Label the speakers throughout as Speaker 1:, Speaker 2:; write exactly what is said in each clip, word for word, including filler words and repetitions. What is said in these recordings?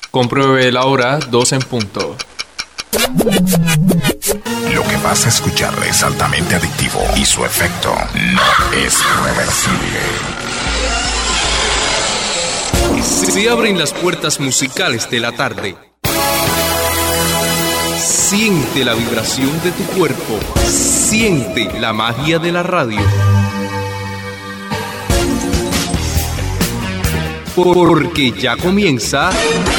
Speaker 1: Compruebe la hora, dos en punto.
Speaker 2: Lo que vas a escuchar es altamente adictivo y su efecto no es reversible.
Speaker 1: Se abren las puertas musicales de la tarde. Siente la vibración de tu cuerpo. Siente la magia de la radio. Porque ya comienza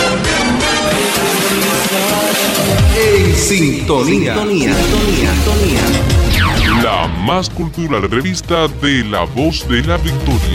Speaker 1: En Sintonía.
Speaker 3: La más cultural revista de La Voz de la Victoria.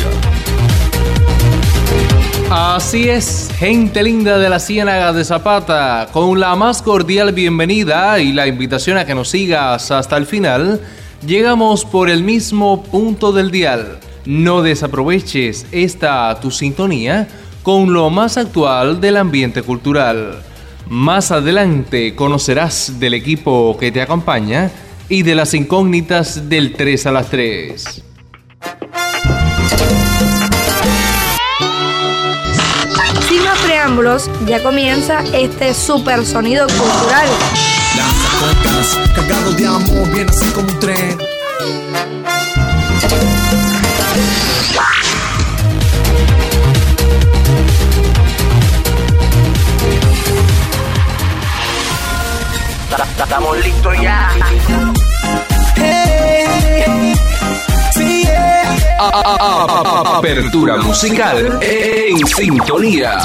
Speaker 1: Así es, gente linda de la Ciénaga de Zapata, con la más cordial bienvenida y la invitación a que nos sigas hasta el final, llegamos por el mismo punto del dial. No desaproveches esta tu sintonía con lo más actual del ambiente cultural. Más adelante conocerás del equipo que te acompaña y de las incógnitas del tres a las tres.
Speaker 4: Sin más preámbulos, ya comienza este super sonido cultural.
Speaker 5: Lanzacohetas cargados de amor, viene así como un tren.
Speaker 6: Estamos listos ya.
Speaker 5: Hey, sí, yeah.
Speaker 1: Apertura musical en Sintonía.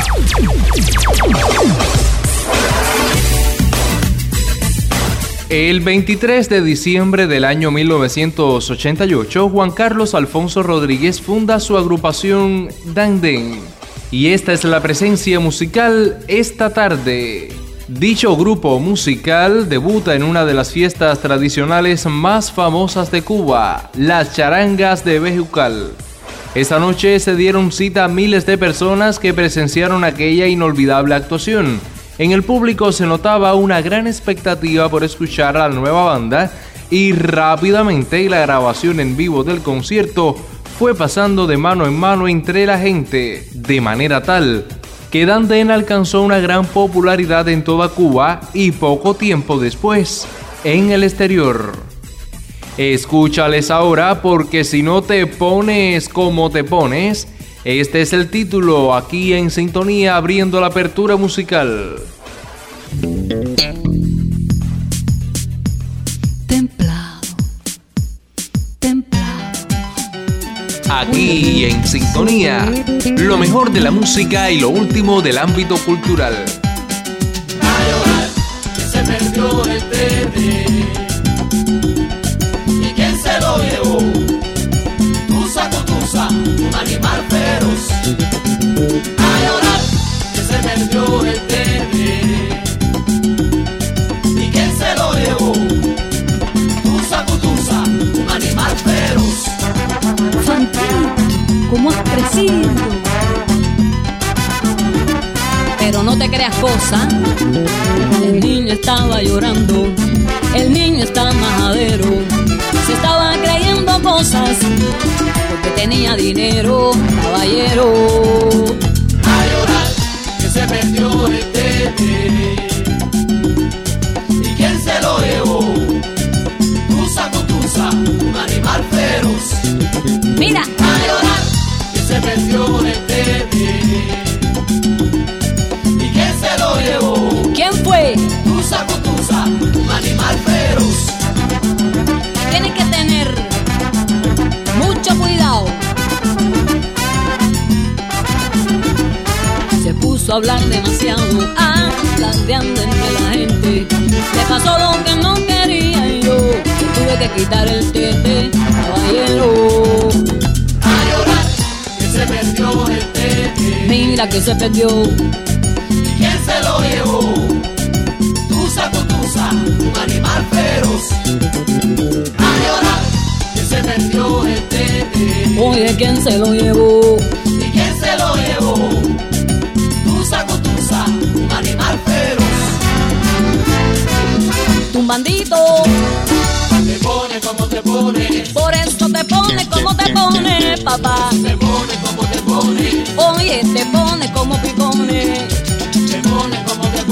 Speaker 1: El veintitrés de diciembre del año mil novecientos ochenta y ocho, Juan Carlos Alfonso Rodríguez funda su agrupación Danden. Y esta es la presencia musical esta tarde. Dicho grupo musical debuta en una de las fiestas tradicionales más famosas de Cuba, las charangas de Bejucal. Esta noche se dieron cita a miles de personas que presenciaron aquella inolvidable actuación. En el público se notaba una gran expectativa por escuchar a la nueva banda y rápidamente la grabación en vivo del concierto fue pasando de mano en mano entre la gente, de manera tal que Danden alcanzó una gran popularidad en toda Cuba y poco tiempo después en el exterior. Escúchales ahora porque si no te pones como te pones, este es el título aquí en Sintonía abriendo la apertura musical.
Speaker 7: Templado, templado.
Speaker 1: Aquí en Sintonía, lo mejor de la música y lo último del ámbito cultural.
Speaker 8: A llorar, que se perdió el tren. ¿Y quién se lo llevó? Tusa, tusa, un animal feroz. A llorar, que se perdió el tren. ¿Y quién se lo llevó? Tusa, tusa, un animal feroz.
Speaker 7: Fantita, ¿cómo has crecido? Pero no te creas cosa, el niño estaba llorando, el niño está majadero, se estaba creyendo cosas, porque tenía dinero, caballero.
Speaker 8: A llorar, que se perdió el tete. ¿Y quién se lo llevó? Tusa, tusa, un animal feroz.
Speaker 7: Mira,
Speaker 8: a llorar, que se perdió el tete. ¿Y quién se lo llevó?
Speaker 7: ¿quién fue?
Speaker 8: Tusa, tusa, un animal feroz.
Speaker 7: Tienes que tener mucho cuidado. Se puso a hablar demasiado, alardeando entre la gente. Le pasó lo que no quería y yo tuve que quitar el tete, caballero.
Speaker 8: A llorar, que se perdió el tete.
Speaker 7: Mira que se perdió.
Speaker 8: ¿Y quién se lo llevó? Tusa, tusa, un animal feroz. A llorar, que se perdió el tete.
Speaker 7: Oye, ¿quién se lo llevó?
Speaker 8: ¿Y quién se lo llevó? Tusa, tusa, un animal feroz.
Speaker 7: Tumbandito,
Speaker 8: Te pone como te pone.
Speaker 7: por eso te pone como te pone, papá.
Speaker 8: Te pone como te pone.
Speaker 7: Oye, te pone como pipone.
Speaker 8: Te pone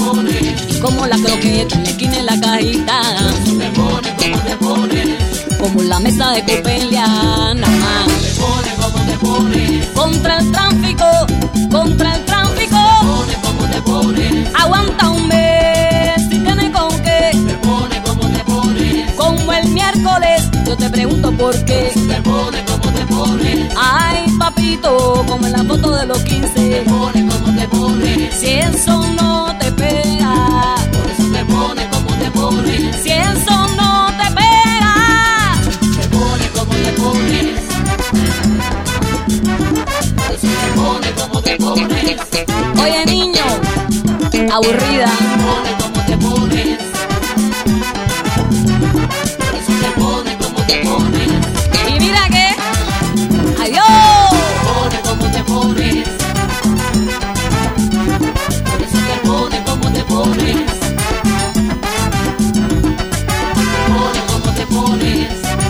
Speaker 8: pones?
Speaker 7: Como la croqueta en la esquina de la cajita.
Speaker 8: Eso te pone, ¿cómo te pones?
Speaker 7: Como la mesa de Copelia, nada más.
Speaker 8: Te pone, ¿cómo te pones?
Speaker 7: Contra el tráfico, contra el tráfico.
Speaker 8: Te pone, ¿cómo te pones?
Speaker 7: Aguanta un mes, si tiene con qué.
Speaker 8: Te pone, ¿cómo te pones?
Speaker 7: Como el miércoles, yo te pregunto por qué.
Speaker 8: Eso te pone, ¿cómo te pones?
Speaker 7: Ay, papito, como en la foto de los quince.
Speaker 8: Te pone, ¿cómo te pones?
Speaker 7: Si eso no te pega,
Speaker 8: Por eso te pone, ¿cómo te pones?
Speaker 7: si eso no te pega.
Speaker 8: Te pone, ¿cómo te pones? Por eso te pone, ¿cómo te pones?
Speaker 7: Oye, niño, aburrida.
Speaker 8: Te pone, ¿cómo te pones? Por eso te pone, ¿cómo te pones?
Speaker 7: Y mira que, adiós.
Speaker 8: Te pone, ¿cómo te pones? Por eso te pone, ¿cómo te pones? Te pone, ¿cómo te pones?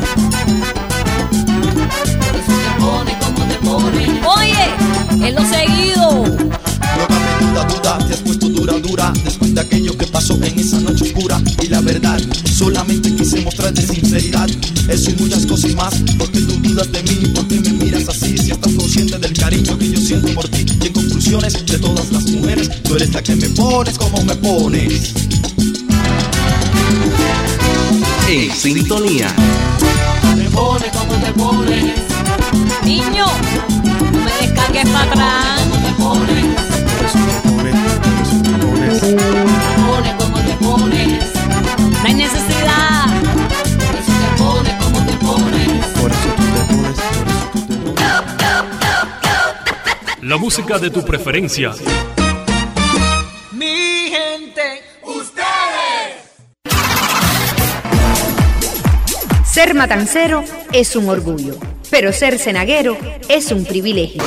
Speaker 8: Por eso te pone, ¿cómo te pones?
Speaker 7: Oye, es lo seguido.
Speaker 5: No cabe duda, duda, te has puesto dura, dura. Después de aquello que pasó en esa noche oscura. Y la verdad, solamente quise mostrarte sinceridad. Eso y muchas cosas más. Porque tú dudas de mí, porque me miras así. Si estás consciente del cariño que yo siento por ti. Y en conclusiones, de todas las mujeres, tú eres la que me pones como me pones.
Speaker 1: En sintonía.
Speaker 8: Te pone, ¿cómo te pones?
Speaker 7: Niño, no me descargues para atrás.
Speaker 8: ¿Cómo te pones? Te pone, ¿cómo te pones?
Speaker 7: No hay necesidad.
Speaker 8: Por eso te pone, ¿cómo te pones?
Speaker 6: La música de tu preferencia.
Speaker 8: Mi gente, ustedes.
Speaker 4: Ser matancero es un orgullo, pero ser cenaguero es un privilegio.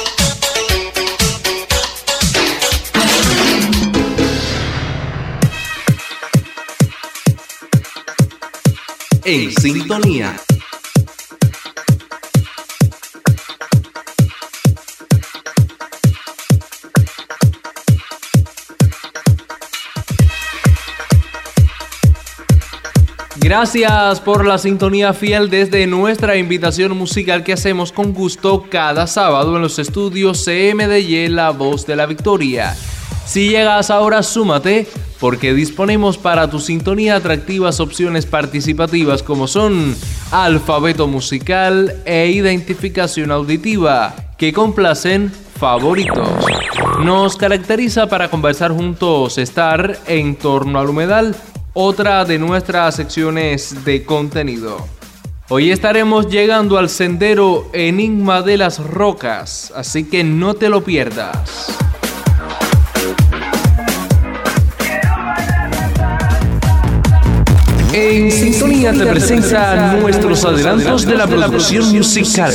Speaker 1: En sintonía. Gracias por la sintonía fiel desde nuestra invitación musical que hacemos con gusto cada sábado en los estudios C M D Y, La Voz de la Victoria. Si llegas ahora, súmate, porque disponemos para tu sintonía atractivas opciones participativas como son alfabeto musical e identificación auditiva, que complacen favoritos. Nos caracteriza para conversar juntos estar en torno al humedal, otra de nuestras secciones de contenido. Hoy estaremos llegando al sendero Enigma de las Rocas, así que no te lo pierdas. En sintonía te presenta nuestros adelantos de la producción musical.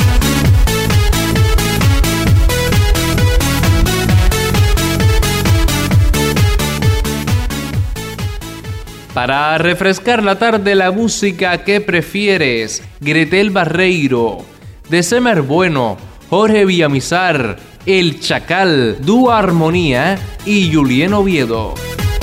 Speaker 1: Para refrescar la tarde, la música que prefieres: Gretel Barreiro, De Semer Bueno, Jorge Villamizar, El Chacal, Dúo Armonía y Julien Oviedo.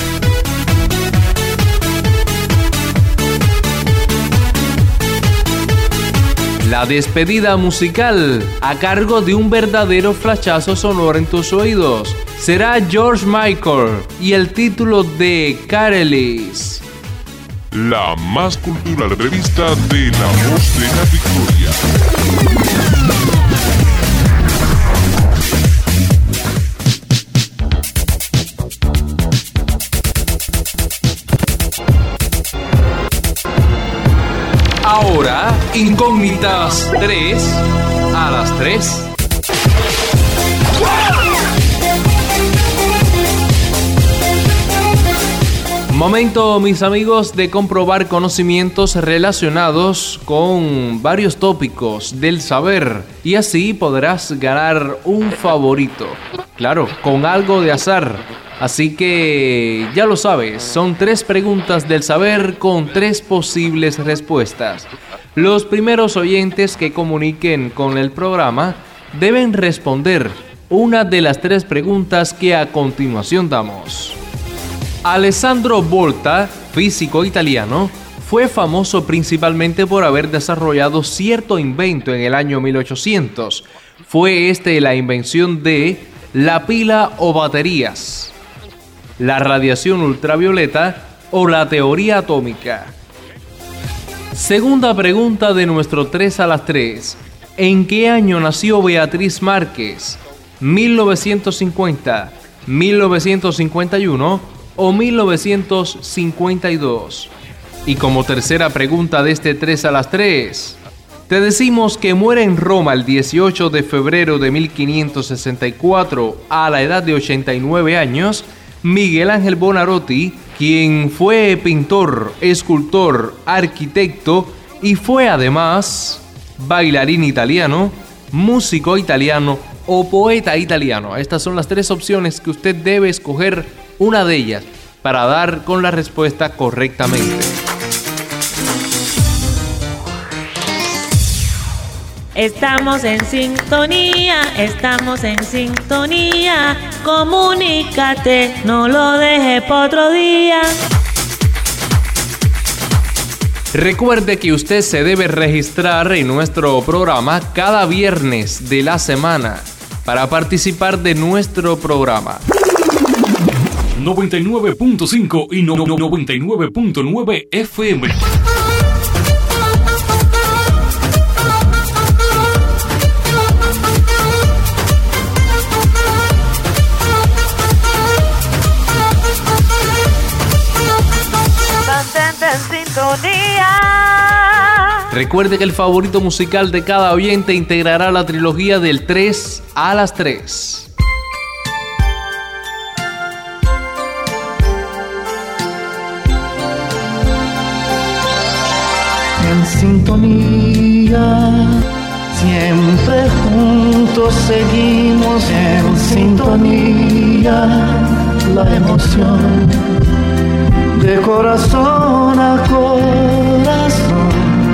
Speaker 1: La despedida musical, a cargo de un verdadero flashazo sonoro en tus oídos, será George Michael y el título de Carelis.
Speaker 3: La más cultural revista de La Voz de la Victoria.
Speaker 1: Ahora, Incógnitas tres a las tres. Momento, mis amigos, de comprobar conocimientos relacionados con varios tópicos del saber y así podrás ganar un favorito. Claro, con algo de azar. Así que ya lo sabes, son tres preguntas del saber con tres posibles respuestas. Los primeros oyentes que comuniquen con el programa deben responder una de las tres preguntas que a continuación damos. Alessandro Volta, físico italiano, fue famoso principalmente por haber desarrollado cierto invento en el año mil ochocientos. Fue este la invención de la pila o baterías, la radiación ultravioleta o la teoría atómica. Segunda pregunta de nuestro tres a las tres. ¿En qué año nació Beatriz Márquez? ¿mil novecientos cincuenta, mil novecientos cincuenta y uno o mil novecientos cincuenta y dos? Y como tercera pregunta de este tres a las tres, te decimos que muere en Roma el dieciocho de febrero de mil quinientos sesenta y cuatro a la edad de ochenta y nueve años Miguel Ángel Buonarroti, quien fue pintor, escultor, arquitecto y fue además bailarín italiano, músico italiano o poeta italiano. Estas son las tres opciones que usted debe escoger una de ellas para dar con la respuesta correctamente.
Speaker 9: Estamos en sintonía, estamos en sintonía. Comunícate, no lo dejes para otro día.
Speaker 1: Recuerde que usted se debe registrar en nuestro programa cada viernes de la semana para participar de nuestro programa.
Speaker 6: noventa y nueve punto cinco y no, no, noventa y nueve punto nueve F M.
Speaker 1: Recuerde que el favorito musical de cada oyente integrará la trilogía del tres a las tres.
Speaker 10: En sintonía, siempre juntos seguimos. En sintonía, la emoción de corazón a corazón.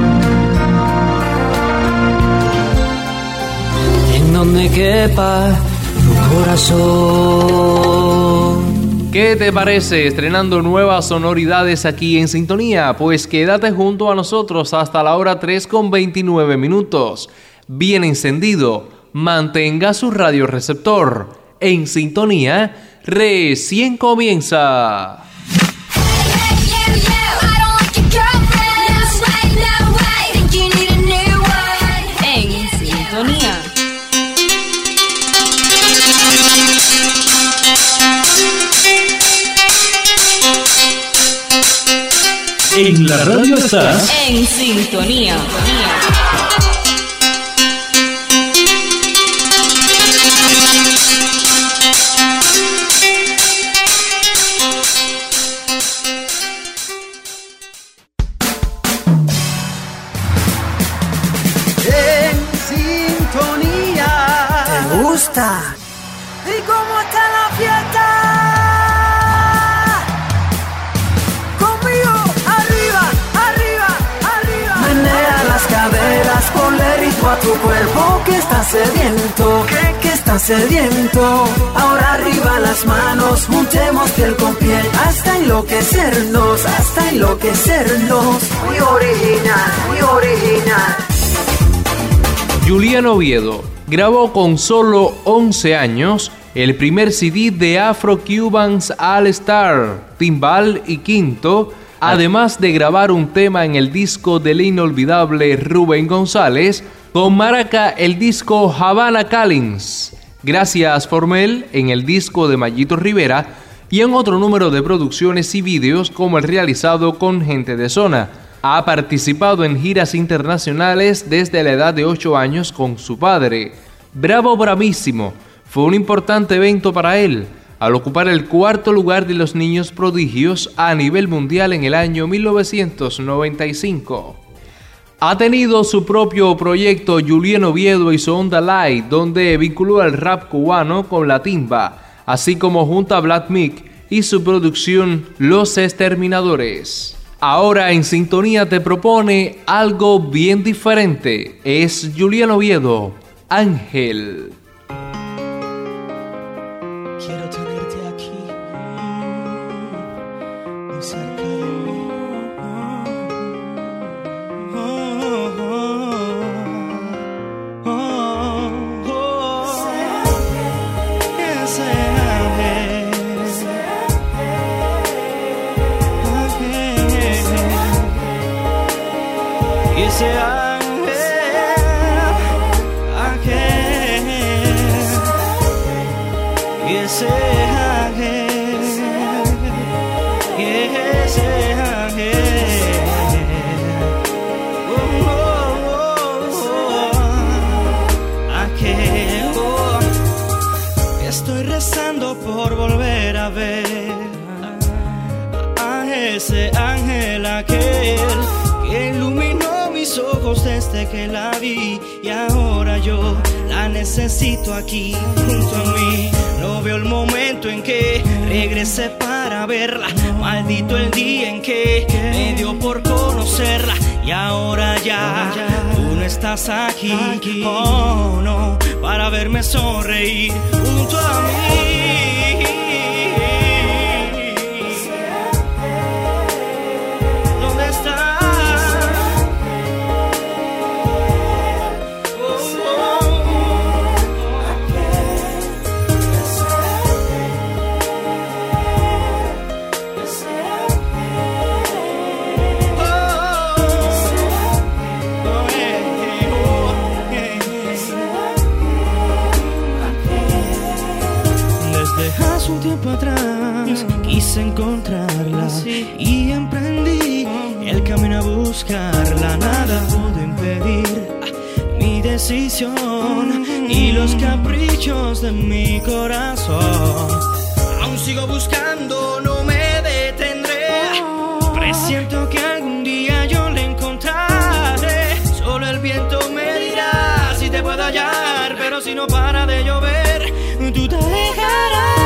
Speaker 10: En donde quepa tu corazón.
Speaker 1: ¿Qué te parece estrenando nuevas sonoridades aquí en Sintonía? Pues quédate junto a nosotros hasta la hora tres con veintinueve minutos. Bien encendido, mantenga su radioreceptor. En Sintonía, recién comienza.
Speaker 6: En la radio estás
Speaker 7: en sintonía.
Speaker 10: En sintonía. ¿Te gusta? ¿Y cómo está la fiesta? Ponle ritmo a tu cuerpo que está sediento, que, que está sediento. Ahora arriba las manos, juntemos piel con piel hasta enloquecernos, hasta enloquecernos. Muy original, muy original.
Speaker 1: Julián Oviedo grabó con solo once años el primer C D de Afro Cubans All Star, Timbal y Quinto, además de grabar un tema en el disco del inolvidable Rubén González, con Maraca el disco Havana Callings, Gracias Formel en el disco de Mayito Rivera y en otro número de producciones y vídeos como el realizado con Gente de Zona. Ha participado en giras internacionales desde la edad de ocho años con su padre. Bravo Bravísimo fue un importante evento para él, al ocupar el cuarto lugar de los niños prodigios a nivel mundial en el año mil novecientos noventa y cinco. Ha tenido su propio proyecto Julián Oviedo y su Onda Light, donde vinculó el rap cubano con la timba, así como junto a Black Mick y su producción Los Exterminadores. Ahora en Sintonía te propone algo bien diferente. Es Julián Oviedo, Ángel.
Speaker 10: Quiero tenerte aquí
Speaker 11: ese ángel, ángel, y ese ángel, y ese ángel. Oh, oh, oh, oh. Ángel, oh. Estoy rezando por volver a ver a ese ángel, aquel que iluminó mis ojos desde que la vi, y ahora yo la necesito aquí junto a mí. No veo el momento en que regrese para verla, maldito el día en que me dio por conocerla, y ahora ya tú no estás aquí, oh no, para verme sonreír junto a mí. Un tiempo atrás quise encontrarla y emprendí el camino a buscarla. Nada pudo impedir mi decisión y los caprichos de mi corazón. Aún sigo buscando, no me detendré. Presiento que algún día yo la encontraré. Solo el viento me dirá si te puedo hallar, pero si no para de llover, tú te alejarás.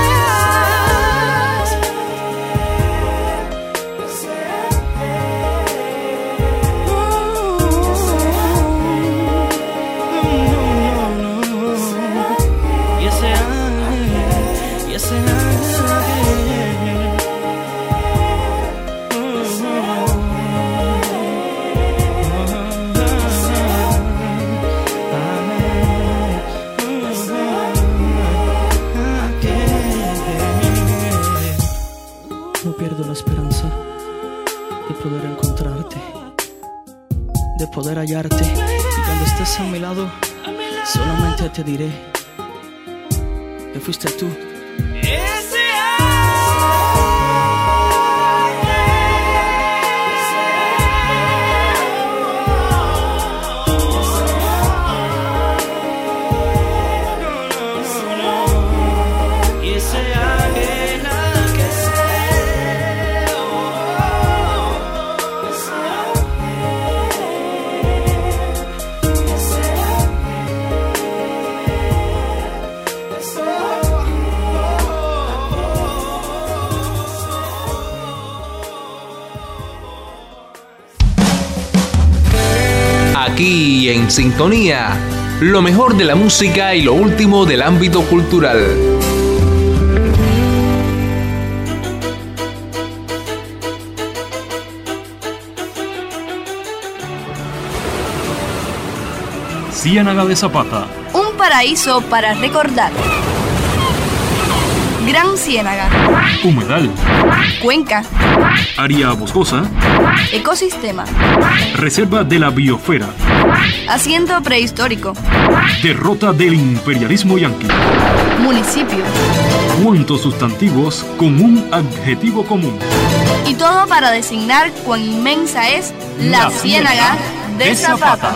Speaker 11: No pierdo la esperanza de poder encontrarte, de poder hallarte, y cuando estés a mi lado, solamente te diré que fuiste tú.
Speaker 1: Aquí en Sintonía, lo mejor de la música y lo último del ámbito cultural.
Speaker 6: Ciénaga de Zapata.
Speaker 12: Un paraíso para recordar. Gran Ciénaga.
Speaker 6: Humedal.
Speaker 12: Cuenca.
Speaker 6: Área boscosa.
Speaker 12: Ecosistema.
Speaker 6: Reserva de la biosfera.
Speaker 12: Asiento prehistórico.
Speaker 6: Derrota del imperialismo yanqui.
Speaker 12: Municipio.
Speaker 6: ¿Cuántos sustantivos con un adjetivo común?
Speaker 12: Y todo para designar cuán inmensa es la, la Ciénaga de, de Zapata. Zapata.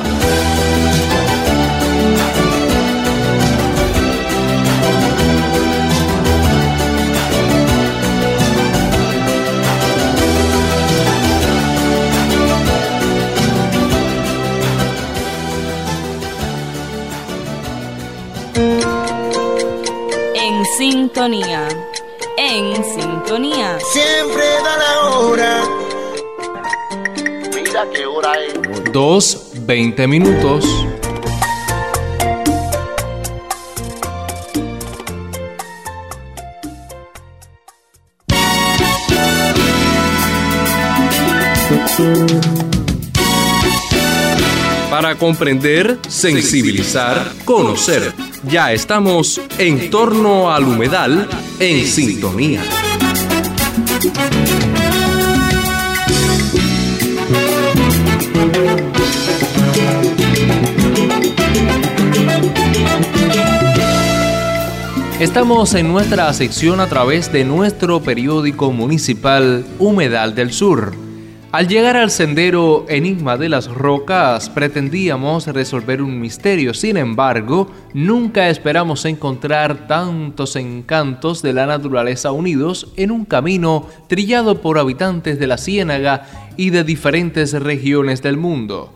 Speaker 7: En sintonía, en sintonía.
Speaker 13: Siempre da la hora. Mira qué hora es.
Speaker 1: Dos, veinte minutos. Para comprender, sensibilizar, conocer. Ya estamos en torno al humedal en sintonía. Estamos en nuestra sección a través de nuestro periódico municipal Humedal del Sur. Al llegar al sendero Enigma de las Rocas, pretendíamos resolver un misterio. Sin embargo, nunca esperamos encontrar tantos encantos de la naturaleza unidos en un camino trillado por habitantes de la Ciénaga y de diferentes regiones del mundo.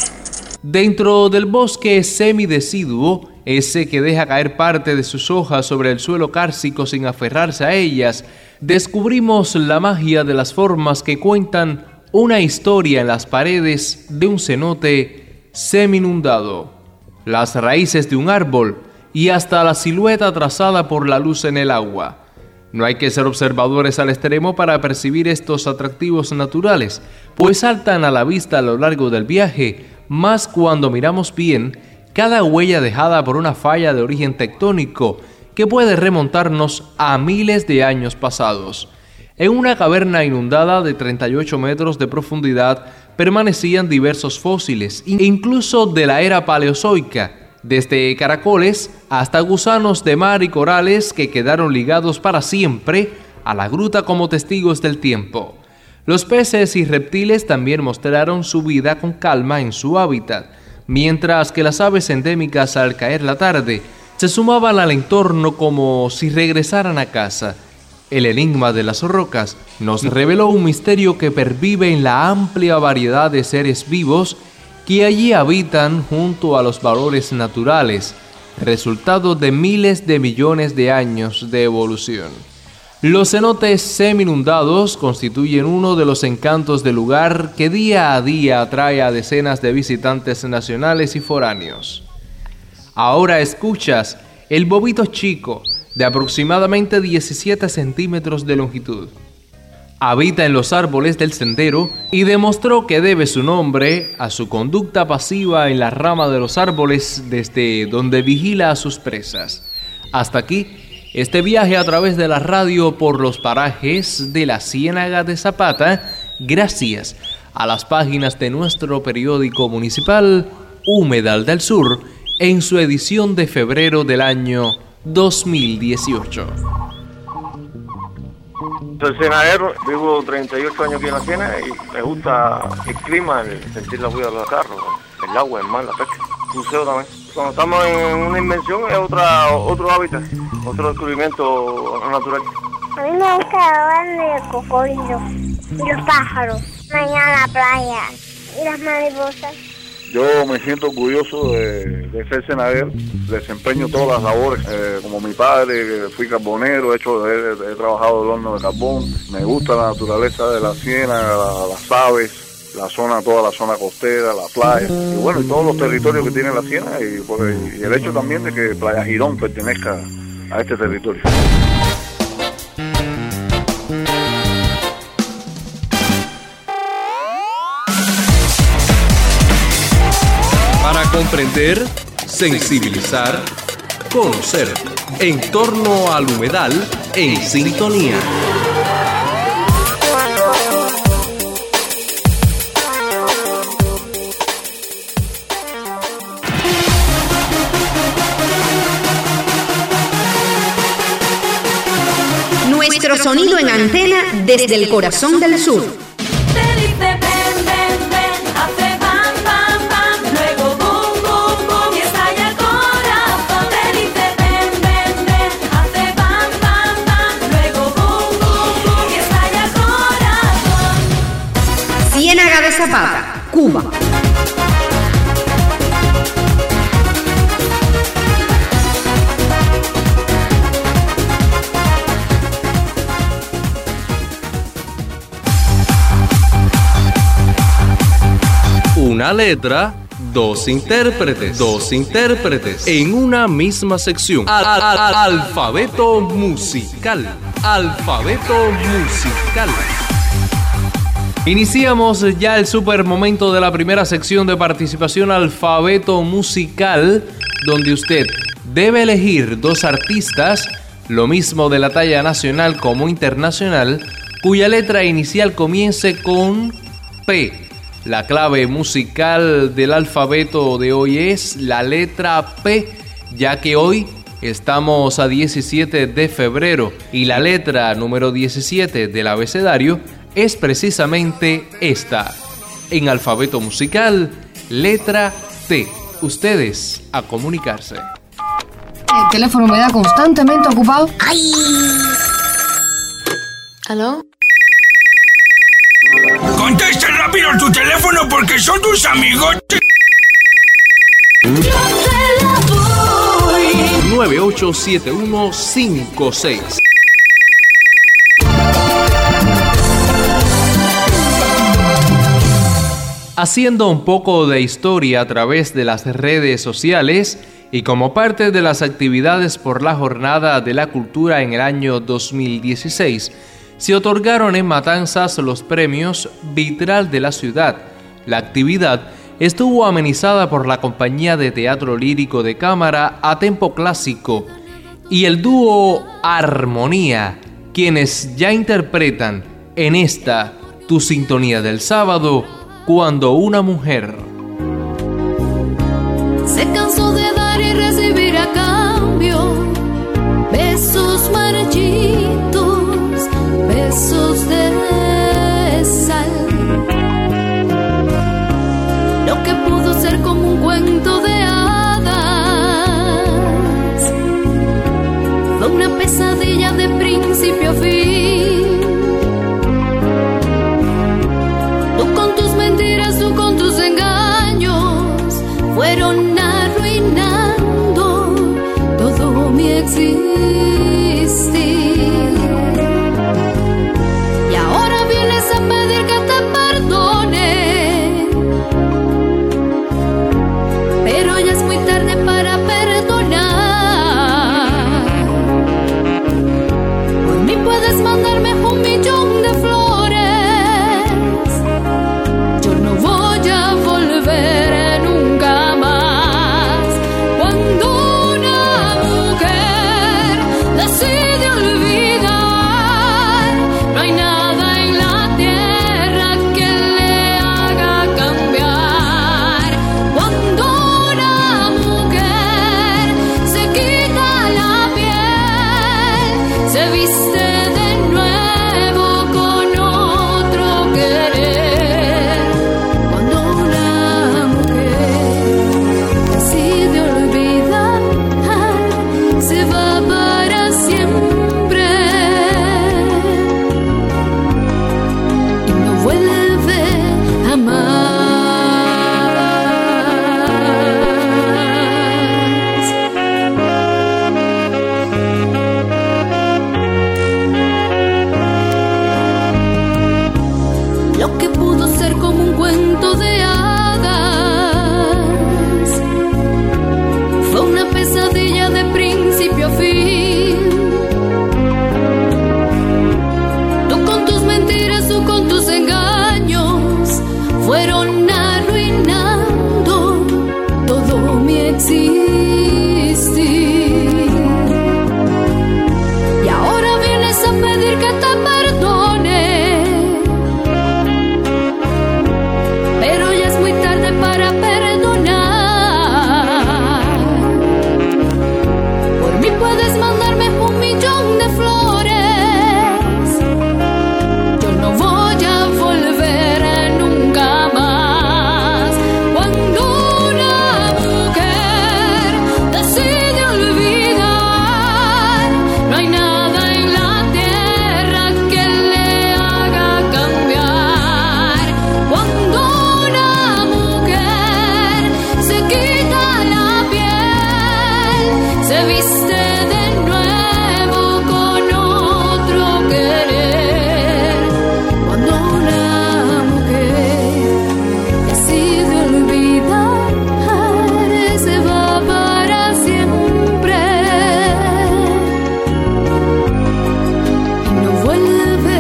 Speaker 1: Dentro del bosque semideciduo, ese que deja caer parte de sus hojas sobre el suelo cárcico sin aferrarse a ellas, descubrimos la magia de las formas que cuentan una historia en las paredes de un cenote semi-inundado, las raíces de un árbol y hasta la silueta trazada por la luz en el agua. No hay que ser observadores al extremo para percibir estos atractivos naturales, pues saltan a la vista a lo largo del viaje, más cuando miramos bien cada huella dejada por una falla de origen tectónico que puede remontarnos a miles de años pasados. En una caverna inundada de treinta y ocho metros de profundidad permanecían diversos fósiles, incluso de la era paleozoica, desde caracoles hasta gusanos de mar y corales que quedaron ligados para siempre a la gruta como testigos del tiempo. Los peces y reptiles también mostraron su vida con calma en su hábitat, mientras que las aves endémicas al caer la tarde se sumaban al entorno como si regresaran a casa. El enigma de las rocas nos reveló un misterio que pervive en la amplia variedad de seres vivos que allí habitan junto a los valores naturales, resultado de miles de millones de años de evolución. Los cenotes semi-inundados constituyen uno de los encantos del lugar que día a día atrae a decenas de visitantes nacionales y foráneos. Ahora escuchas el bobito chico, de aproximadamente diecisiete centímetros de longitud. Habita en los árboles del sendero y demostró que debe su nombre a su conducta pasiva en la rama de los árboles desde donde vigila a sus presas. Hasta aquí este viaje a través de la radio por los parajes de la Ciénaga de Zapata, gracias a las páginas de nuestro periódico municipal Humedal del Sur en su edición de febrero del año dos mil dieciocho.
Speaker 13: Soy cenadero, vivo treinta y ocho años aquí en la Ciénaga y me gusta el clima, el sentir la vida de los carros, el agua, el mar, la pesca, el buceo también. Cuando estamos en una invención es otra, otro hábitat, otro descubrimiento natural.
Speaker 14: A mí me gusta hablar de cocodrilos y los pájaros, mañana la playa y las mariposas.
Speaker 15: Yo me siento orgulloso de, de ser cenadero, desempeño todas las labores, eh, como mi padre, fui carbonero, he, hecho, he, he trabajado el horno de carbón, me gusta la naturaleza de la ciénaga, la, las aves, la zona, toda la zona costera, la playa, y bueno, y todos los territorios que tiene la ciénaga, y, pues, y el hecho también de que Playa Girón pertenezca a este territorio.
Speaker 1: Para comprender, sensibilizar, conocer, en torno al humedal en sintonía.
Speaker 4: Nuestro sonido en antena desde el corazón del sur. Ciénaga de Zapata, Cuba.
Speaker 1: Una letra, dos intérpretes, dos intérpretes en una misma sección. Al, al, al, alfabeto musical, alfabeto musical. Iniciamos ya el super momento de la primera sección de participación alfabeto musical, donde usted debe elegir dos artistas, lo mismo de la talla nacional como internacional, cuya letra inicial comience con P. La clave musical del alfabeto de hoy es la letra P, ya que hoy Estamos a diecisiete de febrero y la letra número diecisiete del abecedario es precisamente esta. En alfabeto musical, letra T. Ustedes a comunicarse.
Speaker 16: El teléfono me da constantemente ocupado. ¡Ay!
Speaker 17: ¿Aló?
Speaker 18: Contesta rápido tu teléfono porque son tus amigos.
Speaker 1: nueve ocho siete uno cinco seis. Haciendo un poco de historia a través de las redes sociales y como parte de las actividades por la Jornada de la Cultura en el año dos mil dieciséis, se otorgaron en Matanzas los premios Vitral de la Ciudad. La actividad estuvo amenizada por la compañía de teatro lírico de cámara A Tempo Clásico y el dúo Armonía, quienes ya interpretan en esta Tu Sintonía del Sábado, Cuando una mujer
Speaker 19: se cansó de dar y recibir a cambio besos marchitos, besos de sal. Lo que pudo ser como un cuento de hadas fue una pesadilla de principio a fin. Tú con tus mentiras, tú con tus engaños, fueron arruinando todo mi existir. Y ahora vienes a pedir que te perdone, pero ya es muy tarde para perdonar. Por mí puedes mandarme un millón de flores, yo no voy a volver nunca más. Cuando una mujer decide olvidar, no hay nada en la tierra que le haga cambiar. Cuando una mujer se quita la piel, se viste de nuevo con otro querer. Cuando una mujer decide olvidar, se va para siempre y no vuelve jamás. Lo que pudo ser como un cuento de hadas fue una pesadilla de principio a fin. Tú con tus mentiras, tú con tus engaños, fueron arruinando todo mi existir. Y ahora vienes a pedir que te perdone, pero ya es muy tarde para perdonar. Por mí puedes mandarme un millón de flores, yo no voy a volver nunca más. Cuando una mujer decide olvidar, no hay nada en la tierra que le haga cambiar. Cuando una mujer se quita la piel, se viste de nuevo con otro querer. Cuando una mujer decide olvidar, se va para siempre y no vuelve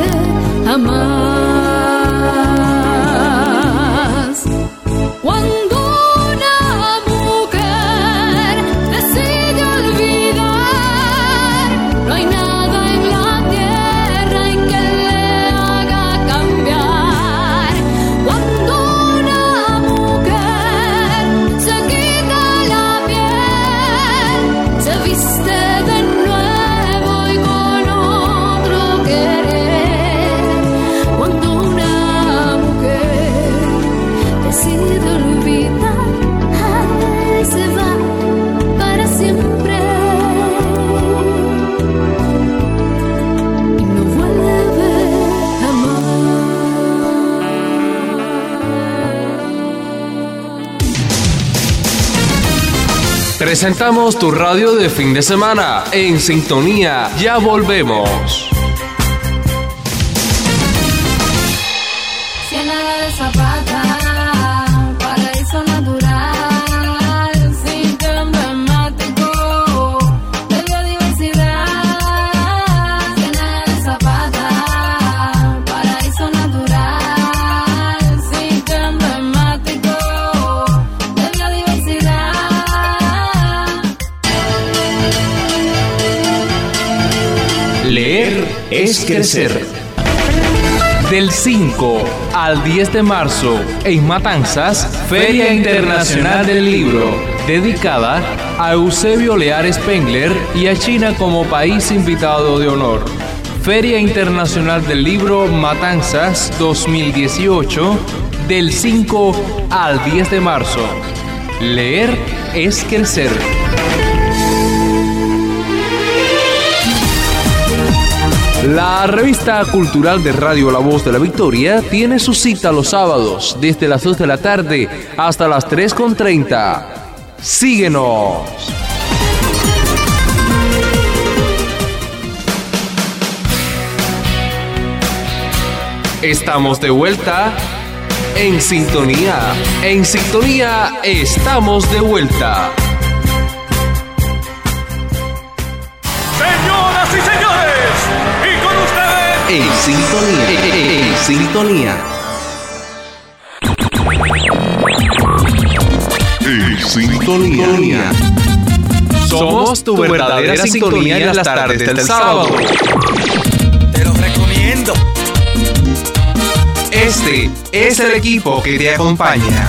Speaker 19: jamás. Cuando una mujer decide olvidar, no hay nada en la tierra en que le haga cambiar. Cuando una mujer se quita la piel, se viste
Speaker 1: Presentamos tu radio de fin de semana. En sintonía, ya volvemos.
Speaker 19: Ciénaga de Zapata, paraíso natural, sitio emblemático de biodiversidad. Ciénaga de Zapata, paraíso natural, sitio emblemático de biodiversidad.
Speaker 1: Leer es crecer. Del cinco al diez de marzo, en Matanzas, Feria Internacional del Libro, dedicada a Eusebio Leal Spengler y a China como país invitado de honor. Feria Internacional del Libro Matanzas dos mil dieciocho, del cinco al diez de marzo. Leer es crecer. La revista cultural de Radio La Voz de la Victoria tiene su cita los sábados desde las dos de la tarde hasta las tres con treinta. Síguenos. Estamos de vuelta en sintonía. En sintonía estamos de vuelta.
Speaker 17: Señoras y señores, y con ustedes,
Speaker 1: En sintonía, en sintonía.
Speaker 3: En sintonía.
Speaker 1: Somos tu verdadera sintonía en las tardes del sábado.
Speaker 17: te lo recomiendo.
Speaker 1: Este es el equipo que te acompaña.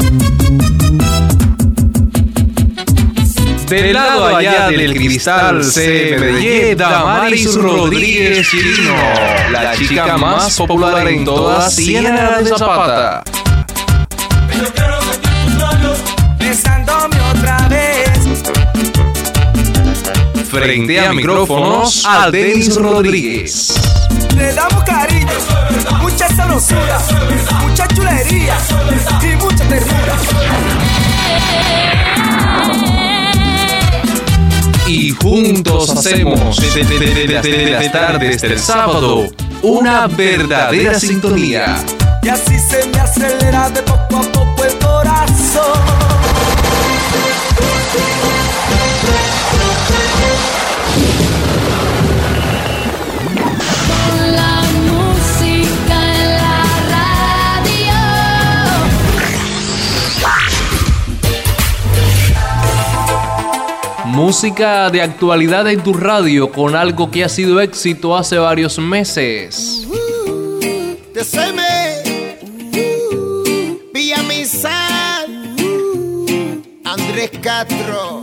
Speaker 1: Del lado allá del cristal C M D Y, Damaris Rodríguez Chirino, la chica más popular en toda Ciénaga de Zapata.
Speaker 17: Yo quiero sentir tus labios besándome otra vez.
Speaker 1: Frente a micrófonos, a Denis Rodríguez.
Speaker 17: Le damos cariño, mucha sabrosura, mucha chulería y mucha ternura.
Speaker 1: Y juntos hacemos desde las tardes del sábado una verdadera sintonía.
Speaker 17: Y así se me acelera de poco a poco el corazón.
Speaker 19: La música en la radio.
Speaker 1: Música de actualidad en tu radio con algo que ha sido éxito hace varios meses.
Speaker 20: Deceme, Villamizar, Andrés Castro.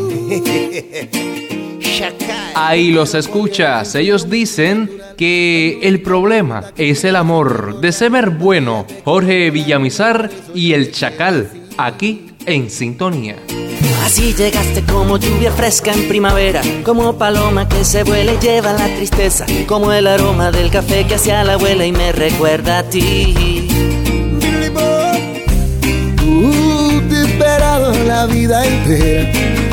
Speaker 1: Ahí los escuchas. Ellos dicen que el problema es el amor. De Semer Bueno, Jorge Villamizar y El Chacal, aquí en sintonía.
Speaker 21: Así llegaste como lluvia fresca en primavera, como paloma que se vuela y lleva la tristeza, como el aroma del café que hacia la abuela y me recuerda a ti.
Speaker 20: Uh, te he esperado la vida entera.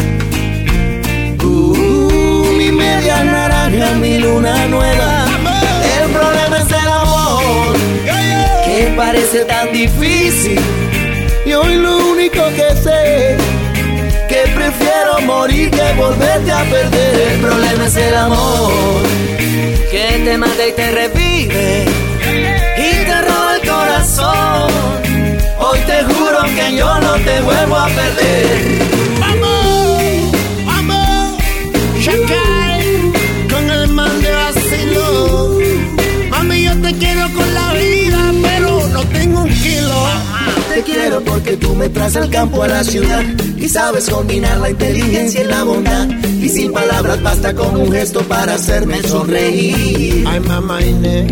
Speaker 20: Uh, mi media naranja, mi luna nueva. El problema es el amor, que parece tan difícil. Y hoy lo único que sé, que prefiero morir que volverte a perder. El problema es el amor,
Speaker 21: Que te mata y te revive
Speaker 20: y te roba el corazón. Hoy te juro que yo no te vuelvo a perder. Vamos, vamos, Chacal, con el man de vacilo. Mami, yo te quiero con la vida, pero no tengo un kilo. Te quiero porque tú me traes al campo a la ciudad y sabes combinar la inteligencia y la bondad. Y sin palabras basta con un gesto para hacerme sonreír. Ay, mamá Inés.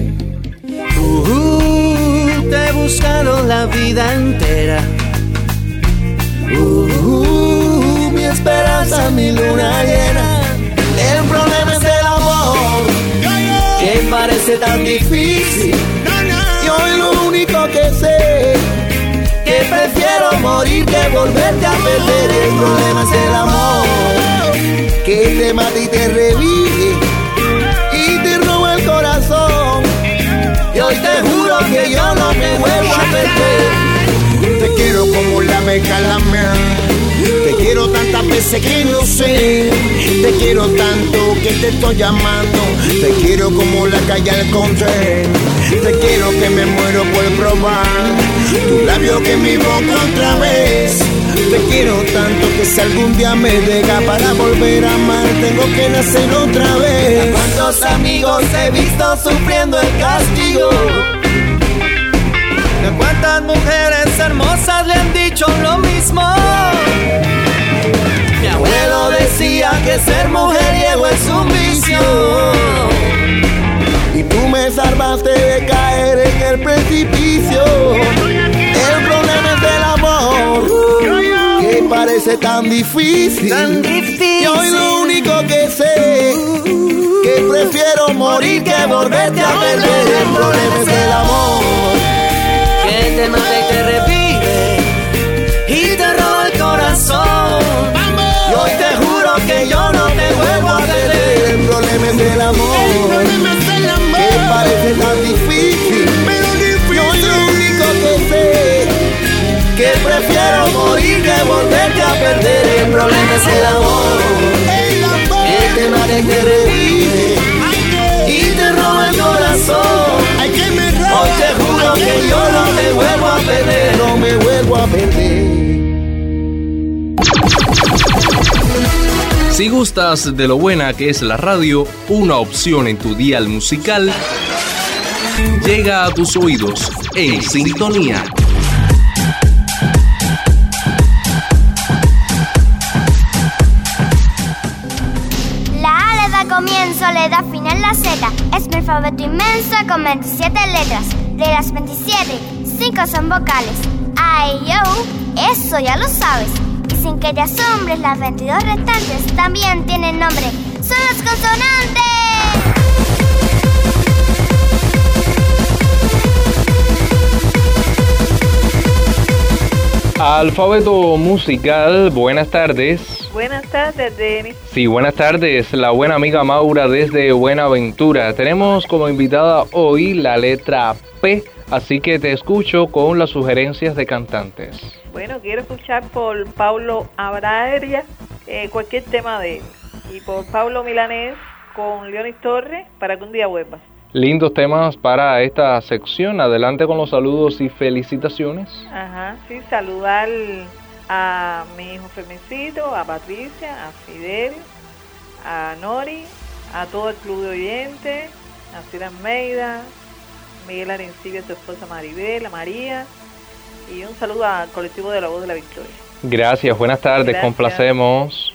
Speaker 21: Uh, te he buscado la vida entera.
Speaker 20: Uh, mi esperanza, mi luna llena. El problema es el amor, que parece tan difícil. Y hoy lo único que sé, que que prefiero morir que volverte a perder. El problema es el amor, que te mata y te revive y te roba el corazón. Y hoy te juro que yo no me vuelvo a perder. Te quiero como la meca la mer. Te quiero tantas veces que no sé. Te quiero tanto que te estoy llamando. Te quiero como la calle al control. Te quiero que me muero por probar tu labio que mi boca otra vez. Te quiero tanto que si algún día me deja para volver a amar, tengo que nacer otra vez. ¿Cuántos amigos he visto sufriendo el castigo?
Speaker 2: ¿De cuántas mujeres hermosas le han dicho lo mismo?
Speaker 20: Mi abuelo decía que ser mujeriego es un vicio. Y tú me salvaste de caer en el precipicio. El problema es el amor, que parece tan difícil.
Speaker 2: Tan difícil.
Speaker 20: Y hoy lo único que sé, que prefiero morir que volverte a perder. El problema es el amor,
Speaker 21: que te mata y te revive y te roba el corazón.
Speaker 20: Y hoy te juro que yo no te vuelvo a perder. El problema es el amor, que parece tan difícil, pero difícil. Y hoy lo único que sé, que prefiero morir que volverte a perder. El problema es el amor, que te mata y te revive y te roba el corazón. Hoy te juro que yo no me vuelvo a perder, no me vuelvo a perder.
Speaker 1: Si gustas de lo buena que es la radio, una opción en tu dial musical llega a tus oídos en sintonía.
Speaker 14: La A le da comienzo, le da final la Z. Es mi alfabeto inmenso con veintisiete letras. De las veintisiete, cinco son vocales. A, E, I, O, eso ya lo sabes. Y sin que te asombres, las veintidós restantes también tienen nombre. ¡Son las consonantes!
Speaker 1: Alfabeto musical, buenas tardes.
Speaker 22: Buenas tardes, Denis.
Speaker 1: Sí, buenas tardes, la buena amiga Maura desde Buenaventura. Tenemos como invitada hoy la letra P, así que te escucho con las sugerencias de cantantes.
Speaker 22: Bueno, quiero escuchar por Paulo Abraeria eh, cualquier tema de él. Y por Pablo Milanés con Leonis Torres, Para que un día vuelva.
Speaker 1: Lindos temas para esta sección. Adelante con los saludos y felicitaciones.
Speaker 22: Ajá, sí, saludar a mi hijo Fermicito, a Patricia, a Fidel, a Nori, a todo el club de oyentes, a Cira Almeida, Miguel Arencibia, su esposa Maribel, a María, y un saludo al colectivo de La Voz de la Victoria.
Speaker 1: Gracias, buenas tardes, Gracias. Complacemos.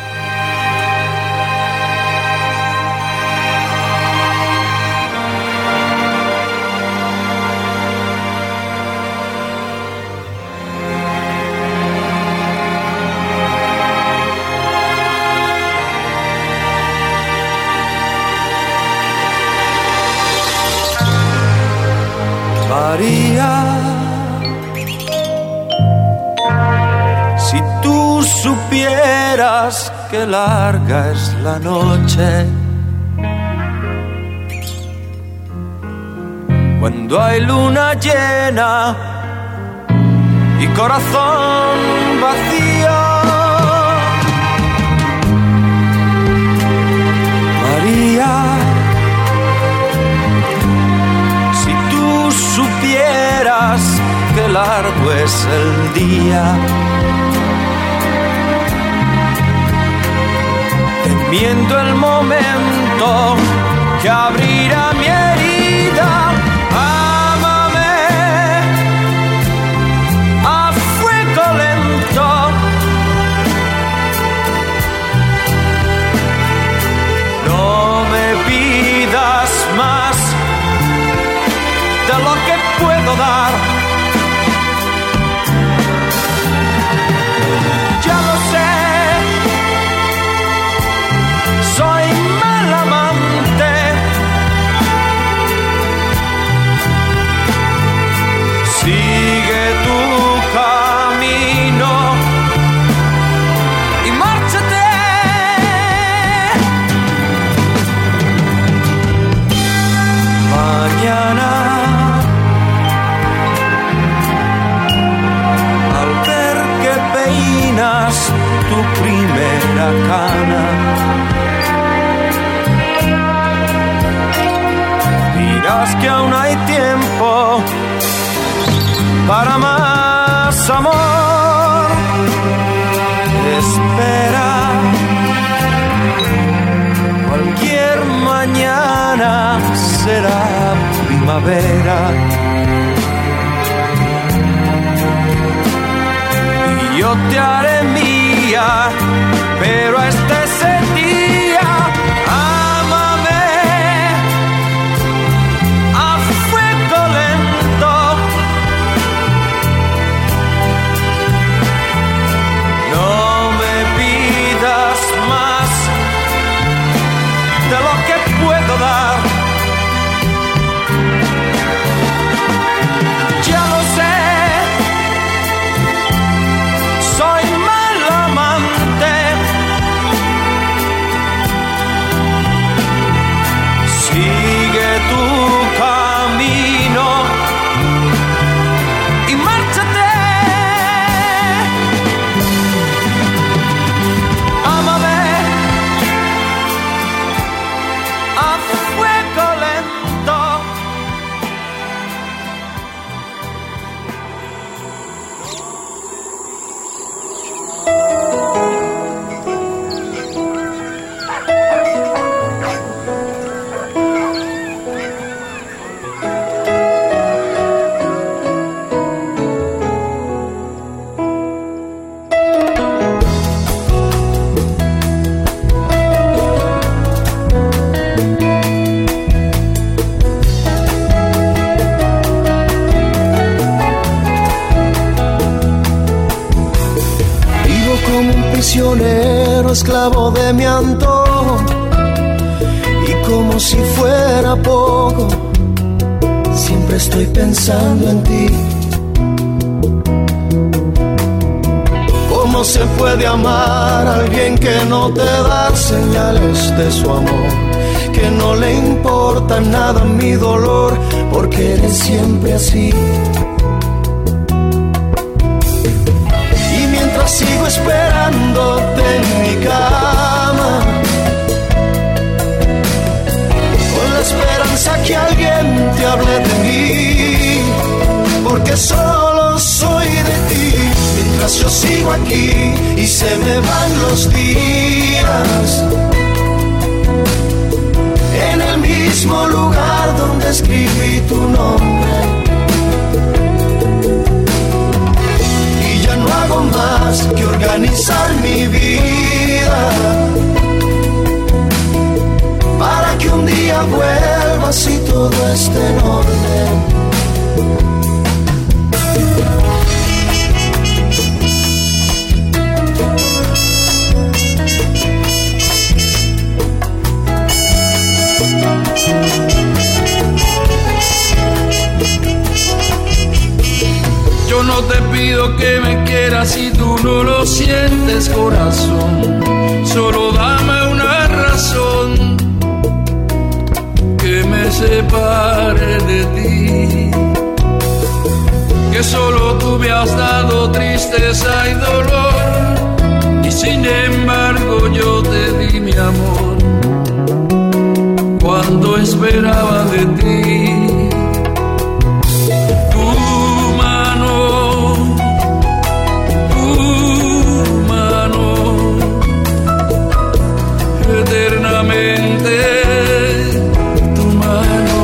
Speaker 10: María, si tú supieras que larga es la noche, cuando hay luna llena y corazón vacío, María, supieras que largo es el día, temiendo el momento que abrirá mi herida. Ámame a fuego lento, no me pidas más de lo que puedo dar. Ya lo sé, soy mal amante, sigue tu
Speaker 2: Verás que aún hay tiempo para más amor. Espera, cualquier mañana será primavera. Y yo te haré mía, pero este es el día. Ámame a fuego lento. No me pidas más de lo que puedo dar. Ya lo sé, soy mal amante. Sigue tu camino y márchate. Ámame a fuego lento.
Speaker 10: Vivo como un prisionero, esclavo de mi antojo, y como si fuera poco, siempre estoy pensando en ti. ¿Cómo se puede amar a alguien que no te da señales de su amor? Que no le importa nada mi dolor, porque eres siempre así. Y mientras sigo esperándote en mi cama, con la esperanza que alguien te hable de mí, porque solo soy de ti. Mientras yo sigo aquí y se me van los días, en el mismo lugar donde escribí tu nombre, y ya no hago más que organizar mi vida para que un día vuelvas y todo esté en orden.
Speaker 5: Yo no te pido que me quieras si tú no lo sientes, corazón. Solo dame una razón que me separe de ti. Que solo tú me has dado tristeza y dolor, y sin embargo yo te di mi amor cuando esperaba de ti. Eternamente tu mano.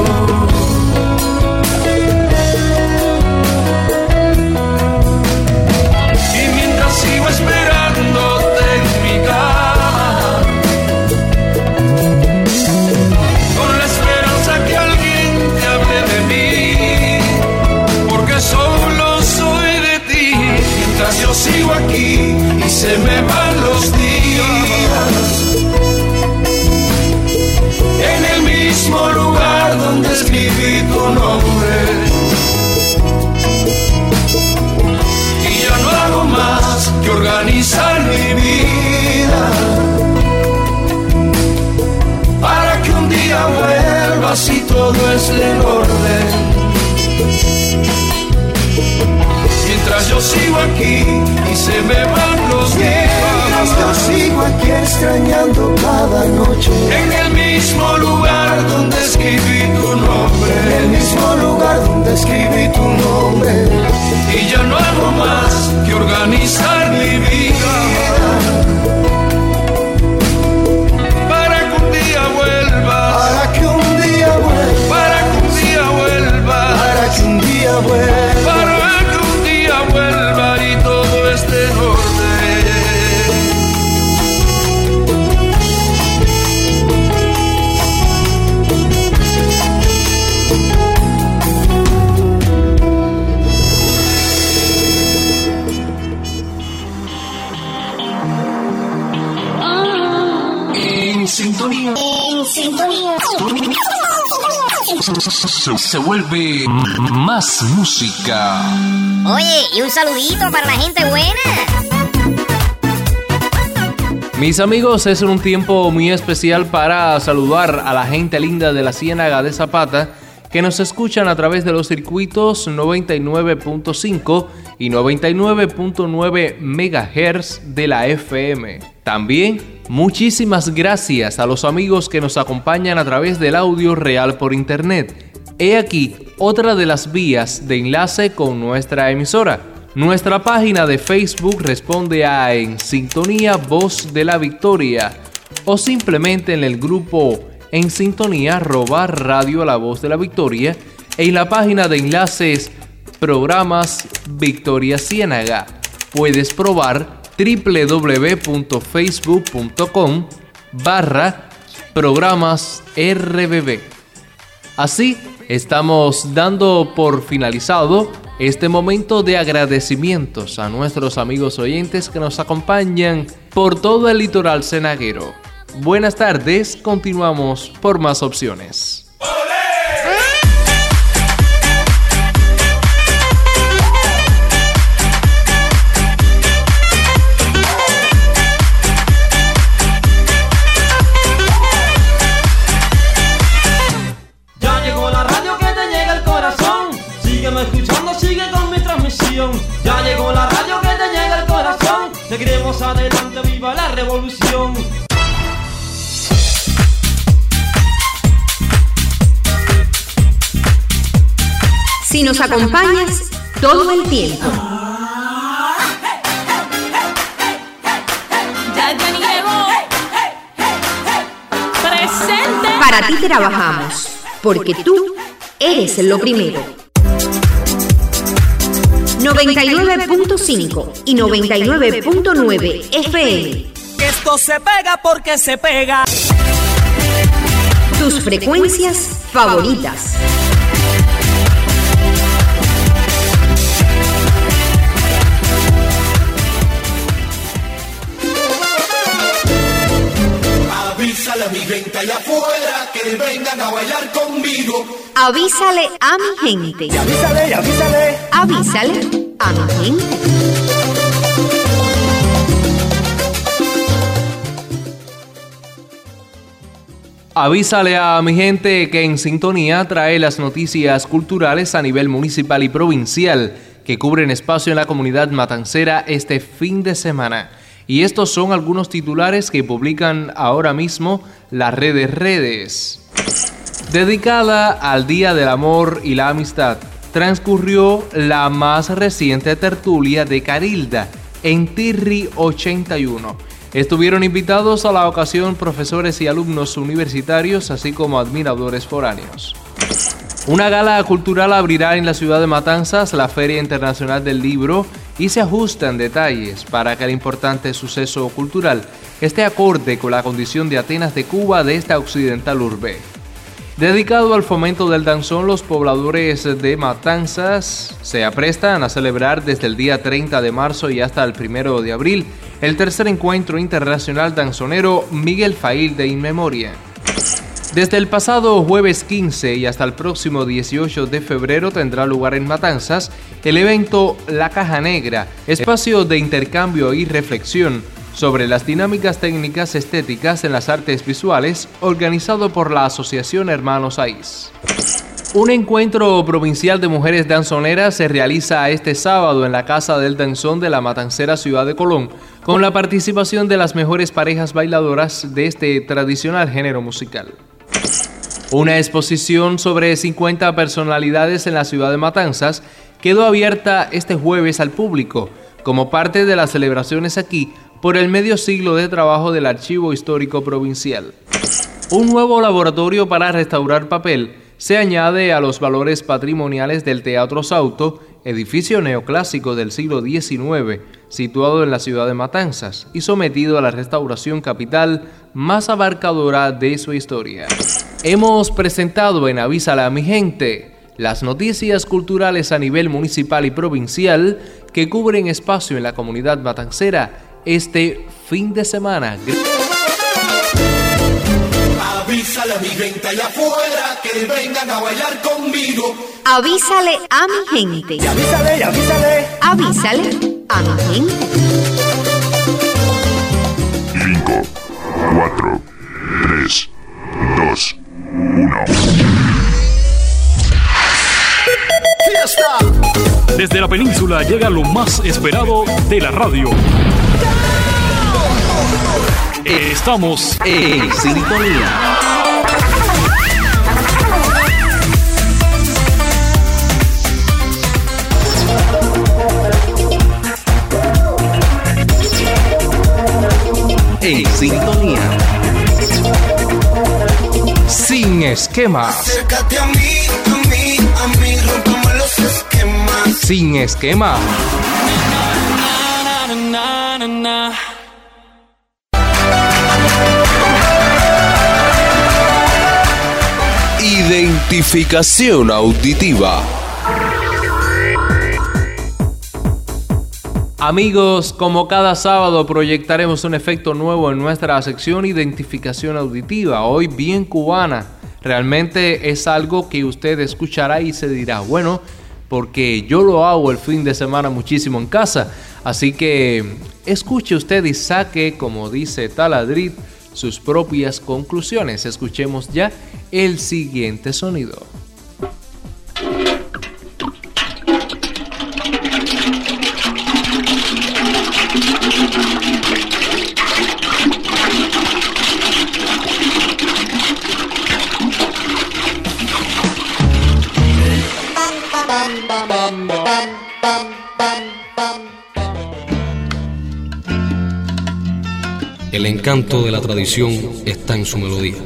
Speaker 5: Y mientras sigo esperándote en mi cama, con la esperanza que alguien te hable de mí, porque solo soy de ti. Mientras yo sigo aquí y se me van los días, en el mismo lugar donde escribí tu nombre, y ya no hago más que organizar mi vida para que un día vuelvas y todo esté en orden. Mientras yo sigo aquí y se me van los días, mientras yo sigo aquí extrañando cada noche, en el mismo lugar donde escribí tu nombre, el mismo lugar donde escribí tu nombre. Y ya no hago más que organizar mi vida para que un día vuelvas, para que un día vuelvas, para que un día vuelvas, para que un día vuelvas, para que un día vuelva y todo esté en orden.
Speaker 6: En sintonía.
Speaker 14: En sintonía.
Speaker 6: Se, se vuelve más música.
Speaker 14: Oye, y un saludito para la gente buena.
Speaker 1: Mis amigos, es un tiempo muy especial para saludar a la gente linda de la Ciénaga de Zapata que nos escuchan a través de los circuitos noventa y nueve punto cinco y noventa y nueve punto nueve megahertz de la F M. También muchísimas gracias a los amigos que nos acompañan a través del audio real por internet. He aquí otra de las vías de enlace con nuestra emisora. Nuestra página de Facebook responde a En Sintonía Voz de la Victoria o simplemente en el grupo En Sintonía arroba Radio La Voz de la Victoria e en la página de enlaces Programas Victoria Ciénaga. Puedes probar doble u doble u doble u punto facebook punto com barra programas R B B. Así estamos dando por finalizado este momento de agradecimientos a nuestros amigos oyentes que nos acompañan por todo el litoral cenaguero. Buenas tardes, continuamos por más opciones.
Speaker 11: Escuchando, sigue con mi transmisión. Ya llegó la radio que te llega al corazón. Seguiremos adelante, viva la revolución.
Speaker 4: Si nos acompañas todo el tiempo.
Speaker 19: Ya llegó. Presente.
Speaker 4: Para ti trabajamos, porque tú eres lo primero. noventa y nueve punto cinco y noventa y nueve punto nueve F M.
Speaker 17: Esto se pega porque se pega.
Speaker 4: Tus frecuencias favoritas.
Speaker 5: Avísale a mi gente allá afuera que vengan a bailar conmigo.
Speaker 4: Avísale a mi gente.
Speaker 17: Y avísale, y avísale.
Speaker 4: Avísale a mi gente.
Speaker 1: Avísale a mi gente que En Sintonía trae las noticias culturales a nivel municipal y provincial que cubren espacio en la comunidad matancera este fin de semana. Y estos son algunos titulares que publican ahora mismo las redes redes. Dedicada al Día del Amor y la Amistad, transcurrió la más reciente tertulia de Carilda en Tirri ochenta y uno. Estuvieron invitados a la ocasión profesores y alumnos universitarios, así como admiradores foráneos. Una gala cultural abrirá en la ciudad de Matanzas la Feria Internacional del Libro y se ajustan detalles para que el importante suceso cultural esté acorde con la condición de Atenas de Cuba de esta occidental urbe. Dedicado al fomento del danzón, los pobladores de Matanzas se aprestan a celebrar desde el día treinta de marzo y hasta el primero de abril el tercer encuentro internacional danzonero Miguel Fail de In Memoria. Desde el pasado jueves quince y hasta el próximo dieciocho de febrero tendrá lugar en Matanzas el evento La Caja Negra, espacio de intercambio y reflexión sobre las dinámicas técnicas estéticas en las artes visuales, organizado por la Asociación Hermanos Aiz. Un encuentro provincial de mujeres danzoneras se realiza este sábado en la Casa del Danzón de la matancera ciudad de Colón, con la participación de las mejores parejas bailadoras de este tradicional género musical. Una exposición sobre cincuenta personalidades en la ciudad de Matanzas quedó abierta este jueves al público como parte de las celebraciones aquí por el medio siglo de trabajo del Archivo Histórico Provincial. Un nuevo laboratorio para restaurar papel se añade a los valores patrimoniales del Teatro Sauto, edificio neoclásico del siglo diecinueve, situado en la ciudad de Matanzas y sometido a la restauración capital más abarcadora de su historia. Hemos presentado en Avísale a mi gente las noticias culturales a nivel municipal y provincial que cubren espacio en la comunidad matancera este fin de semana.
Speaker 5: Avísale a mi gente allá afuera que vengan a bailar conmigo.
Speaker 4: Avísale a mi gente.
Speaker 17: Y avísale, y avísale.
Speaker 4: Avísale a mi gente.
Speaker 3: cinco, cuatro, tres, dos, uno.
Speaker 6: ¡Fiesta! Desde la península llega lo más esperado de la radio. Estamos en sintonía. En sintonía.
Speaker 1: Sin esquemas.
Speaker 5: Acércate a mí, a mí, a mí, rompamos los esquemas.
Speaker 1: Sin esquemas.
Speaker 5: Na, na, na, na, na.
Speaker 8: Identificación auditiva.
Speaker 1: Amigos, como cada sábado proyectaremos un efecto nuevo en nuestra sección Identificación auditiva, hoy bien cubana. Realmente es algo que usted escuchará y se dirá, bueno, porque yo lo hago el fin de semana muchísimo en casa. Así que escuche usted y saque, como dice Taladrid, sus propias conclusiones. Escuchemos ya el siguiente sonido.
Speaker 9: El encanto de la tradición está en su melodía.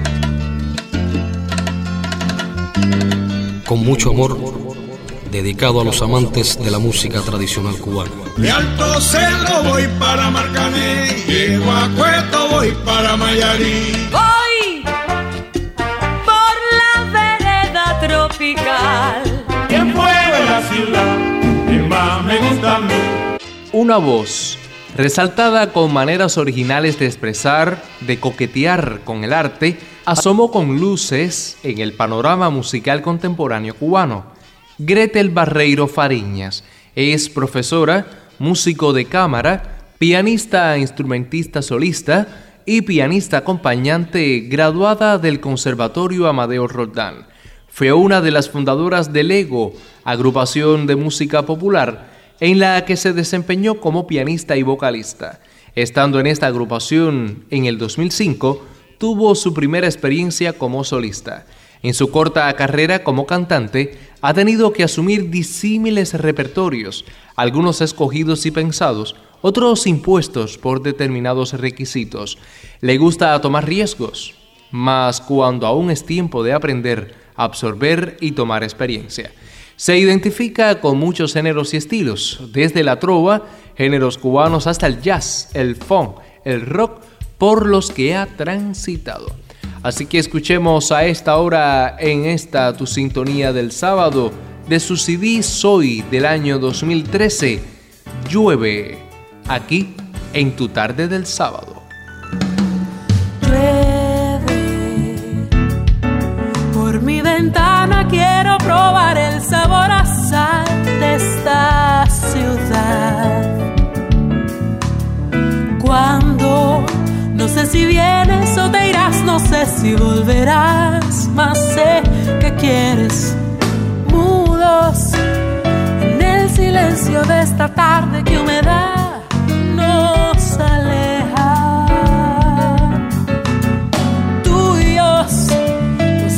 Speaker 9: Con mucho amor, dedicado a los amantes de la música tradicional cubana.
Speaker 5: De Alto Cerro voy para Marcané, llego a Cueto voy para Mayarí.
Speaker 19: Voy por la vereda tropical.
Speaker 5: ¿Quién fue de la ciudad que más me gusta a mí?
Speaker 1: Una voz resaltada con maneras originales de expresar, de coquetear con el arte, asomó con luces en el panorama musical contemporáneo cubano. Gretel Barreiro Fariñas es profesora, músico de cámara, pianista e instrumentista solista y pianista acompañante graduada del Conservatorio Amadeo Roldán. Fue una de las fundadoras del EGO, agrupación de música popular, en la que se desempeñó como pianista y vocalista. Estando en esta agrupación en el dos mil cinco, tuvo su primera experiencia como solista. En su corta carrera como cantante, ha tenido que asumir disímiles repertorios, algunos escogidos y pensados, otros impuestos por determinados requisitos. Le gusta tomar riesgos, mas cuando aún es tiempo de aprender, absorber y tomar experiencia. Se identifica con muchos géneros y estilos, desde la trova, géneros cubanos, hasta el jazz, el funk, el rock, por los que ha transitado. Así que escuchemos a esta hora en esta tu sintonía del sábado de su C D Soy del año dos mil trece, Llueve, aquí en tu tarde del sábado.
Speaker 19: Por mi ventana quiero probar el sabor a sal de esta ciudad. Cuando no sé si vienes o te irás, no sé si volverás, mas sé que quieres. Mudos en el silencio de esta tarde, que humedad nos aleja. Tuyos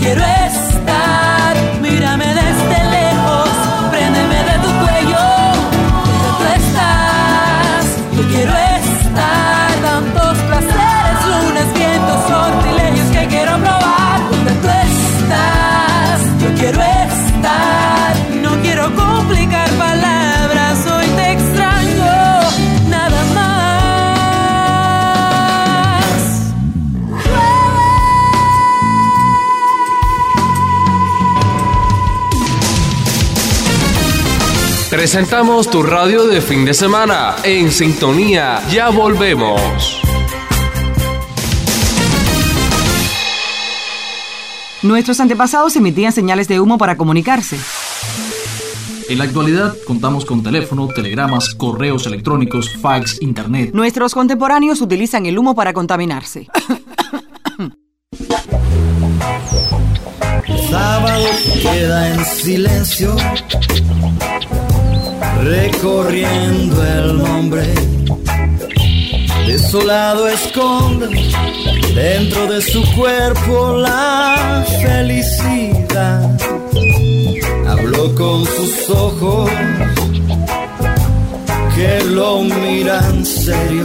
Speaker 19: quiero estar. Mírame desde lejos, préndeme de tu cuello, donde tú estás. Yo quiero estar, tantos placeres, lunes, vientos, sortilegios que quiero probar. Donde tú estás, yo quiero estar. No quiero complicar palabras, hoy te extraño, nada más.
Speaker 1: Presentamos tu radio de fin de semana. En sintonía, ya volvemos.
Speaker 7: Nuestros antepasados emitían señales de humo para comunicarse.
Speaker 6: En la actualidad contamos con teléfono, telegramas, correos electrónicos, fax, internet.
Speaker 7: Nuestros contemporáneos utilizan el humo para contaminarse.
Speaker 2: Sábado queda en silencio, recorriendo el nombre. Desolado esconde dentro de su cuerpo la felicidad. Habló con sus ojos que lo miran serio.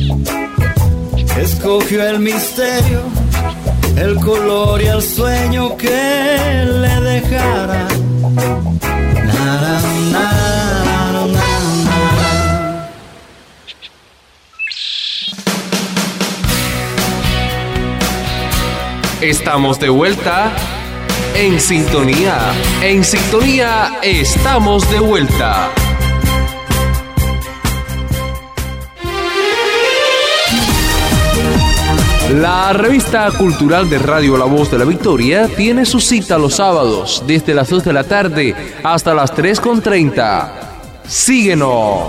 Speaker 2: Escogió el misterio, el color y el sueño que le dejara. Nada, nada, nada.
Speaker 1: Estamos de vuelta en sintonía. En sintonía estamos de vuelta. La revista cultural de Radio La Voz de la Victoria tiene su cita los sábados desde las dos de la tarde hasta las tres con treinta. Síguenos.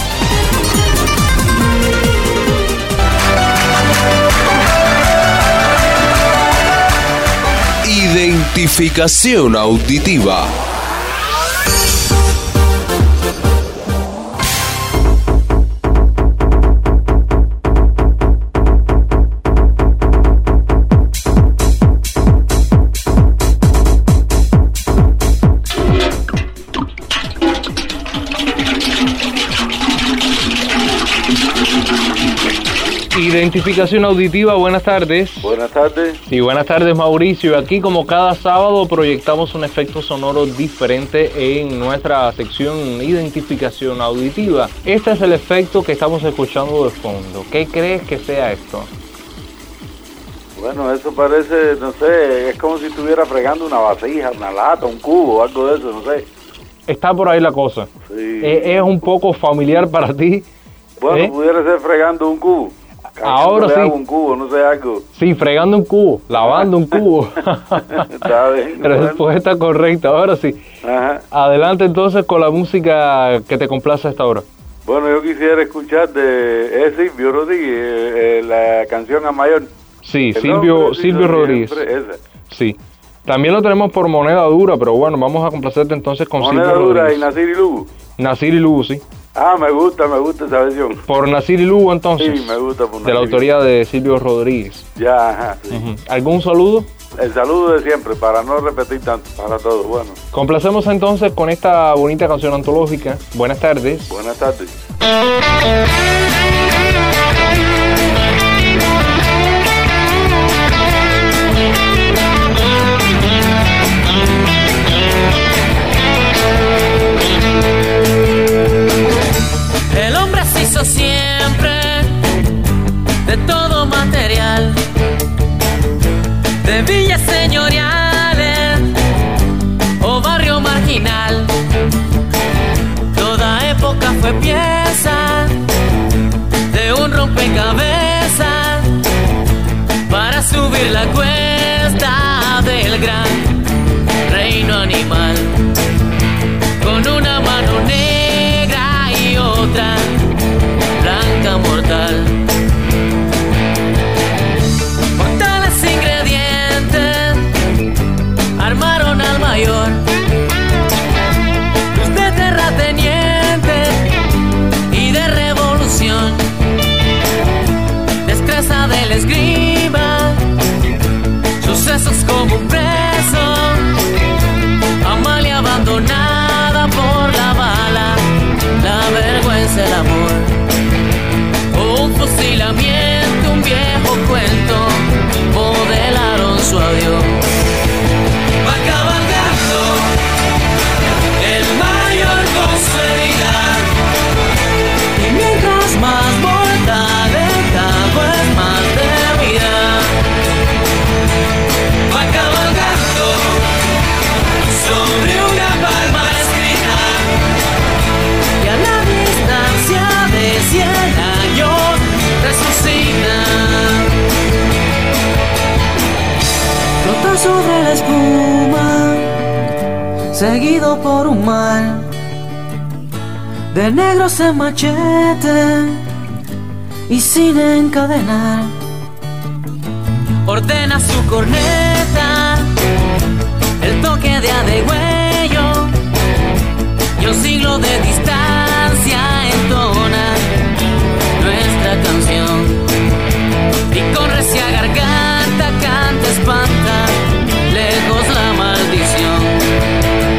Speaker 8: Identificación auditiva.
Speaker 1: Identificación auditiva, buenas tardes.
Speaker 15: Buenas tardes.
Speaker 1: Sí, buenas tardes, Mauricio. Aquí, como cada sábado, proyectamos un efecto sonoro diferente en nuestra sección Identificación auditiva. Este es el efecto que estamos escuchando de fondo. ¿Qué crees que sea esto?
Speaker 15: Bueno, eso parece, no sé, es como si estuviera fregando una vasija, una lata, un cubo, algo de eso, no sé.
Speaker 1: Está por ahí la cosa.
Speaker 15: Sí.
Speaker 1: ¿Es, es un poco familiar para ti?
Speaker 15: Bueno,
Speaker 1: ¿Eh?
Speaker 15: pudiera ser fregando un cubo.
Speaker 1: Ahora sí.
Speaker 15: Un cubo, no sé, algo.
Speaker 1: Sí, fregando un cubo, lavando un cubo.
Speaker 15: Está bien.
Speaker 1: La respuesta correcta, ahora sí.
Speaker 15: Ajá.
Speaker 1: Adelante entonces con la música que te complace a esta hora.
Speaker 15: Bueno, yo quisiera escuchar de eh, Silvio Rodríguez, eh, la canción A Mayor.
Speaker 1: Sí,
Speaker 15: El
Speaker 1: Silvio,
Speaker 15: nombre,
Speaker 1: Silvio Rodríguez.
Speaker 15: Esa.
Speaker 1: Sí. También lo tenemos por Moneda Dura, pero bueno, vamos a complacerte entonces con
Speaker 15: Moneda
Speaker 1: Silvio
Speaker 15: Dura
Speaker 1: Rodríguez.
Speaker 15: y Nasir y Lugo.
Speaker 1: Nasir y Lugo, sí.
Speaker 15: Ah, me gusta, me gusta esa versión.
Speaker 1: Por Nasir y Lugo, entonces.
Speaker 15: Sí, me gusta por
Speaker 1: De la autoría de Silvio Rodríguez.
Speaker 15: Ya, ajá, sí.
Speaker 1: Uh-huh. ¿Algún saludo?
Speaker 15: El saludo de siempre, para no repetir tanto, para todos, bueno.
Speaker 1: Complacemos entonces con esta bonita canción antológica. Buenas tardes.
Speaker 15: Buenas tardes.
Speaker 19: El hombre se hizo siempre de todo material, de villas señoriales o barrio marginal. Toda época fue pieza de un rompecabezas para subir la cuesta del gran reino animal. Con una mano negra y otra blanca mortal. Mortales ingredientes armaron al mayor. Luz de terrateniente y de revolución. Destreza del esgrima, sucesos como
Speaker 21: preso. Amalia abandonada por la bala, la vergüenza, el amor. Un fusilamiento, un viejo cuento, modelaron su adiós. Va cabalgando el mayor con su herida, y mientras más mortalidad, pues más de vida. Va cabalgando sobre una palma escrita, y a la distancia de cien años resucita. Flota sobre la espuma, seguido por un mar de negros en machete y sin encadenar. Ordena su corneta, el toque de adegüello, y un siglo de distancia entona nuestra canción. Y con recia garganta canta, espanta lejos la maldición.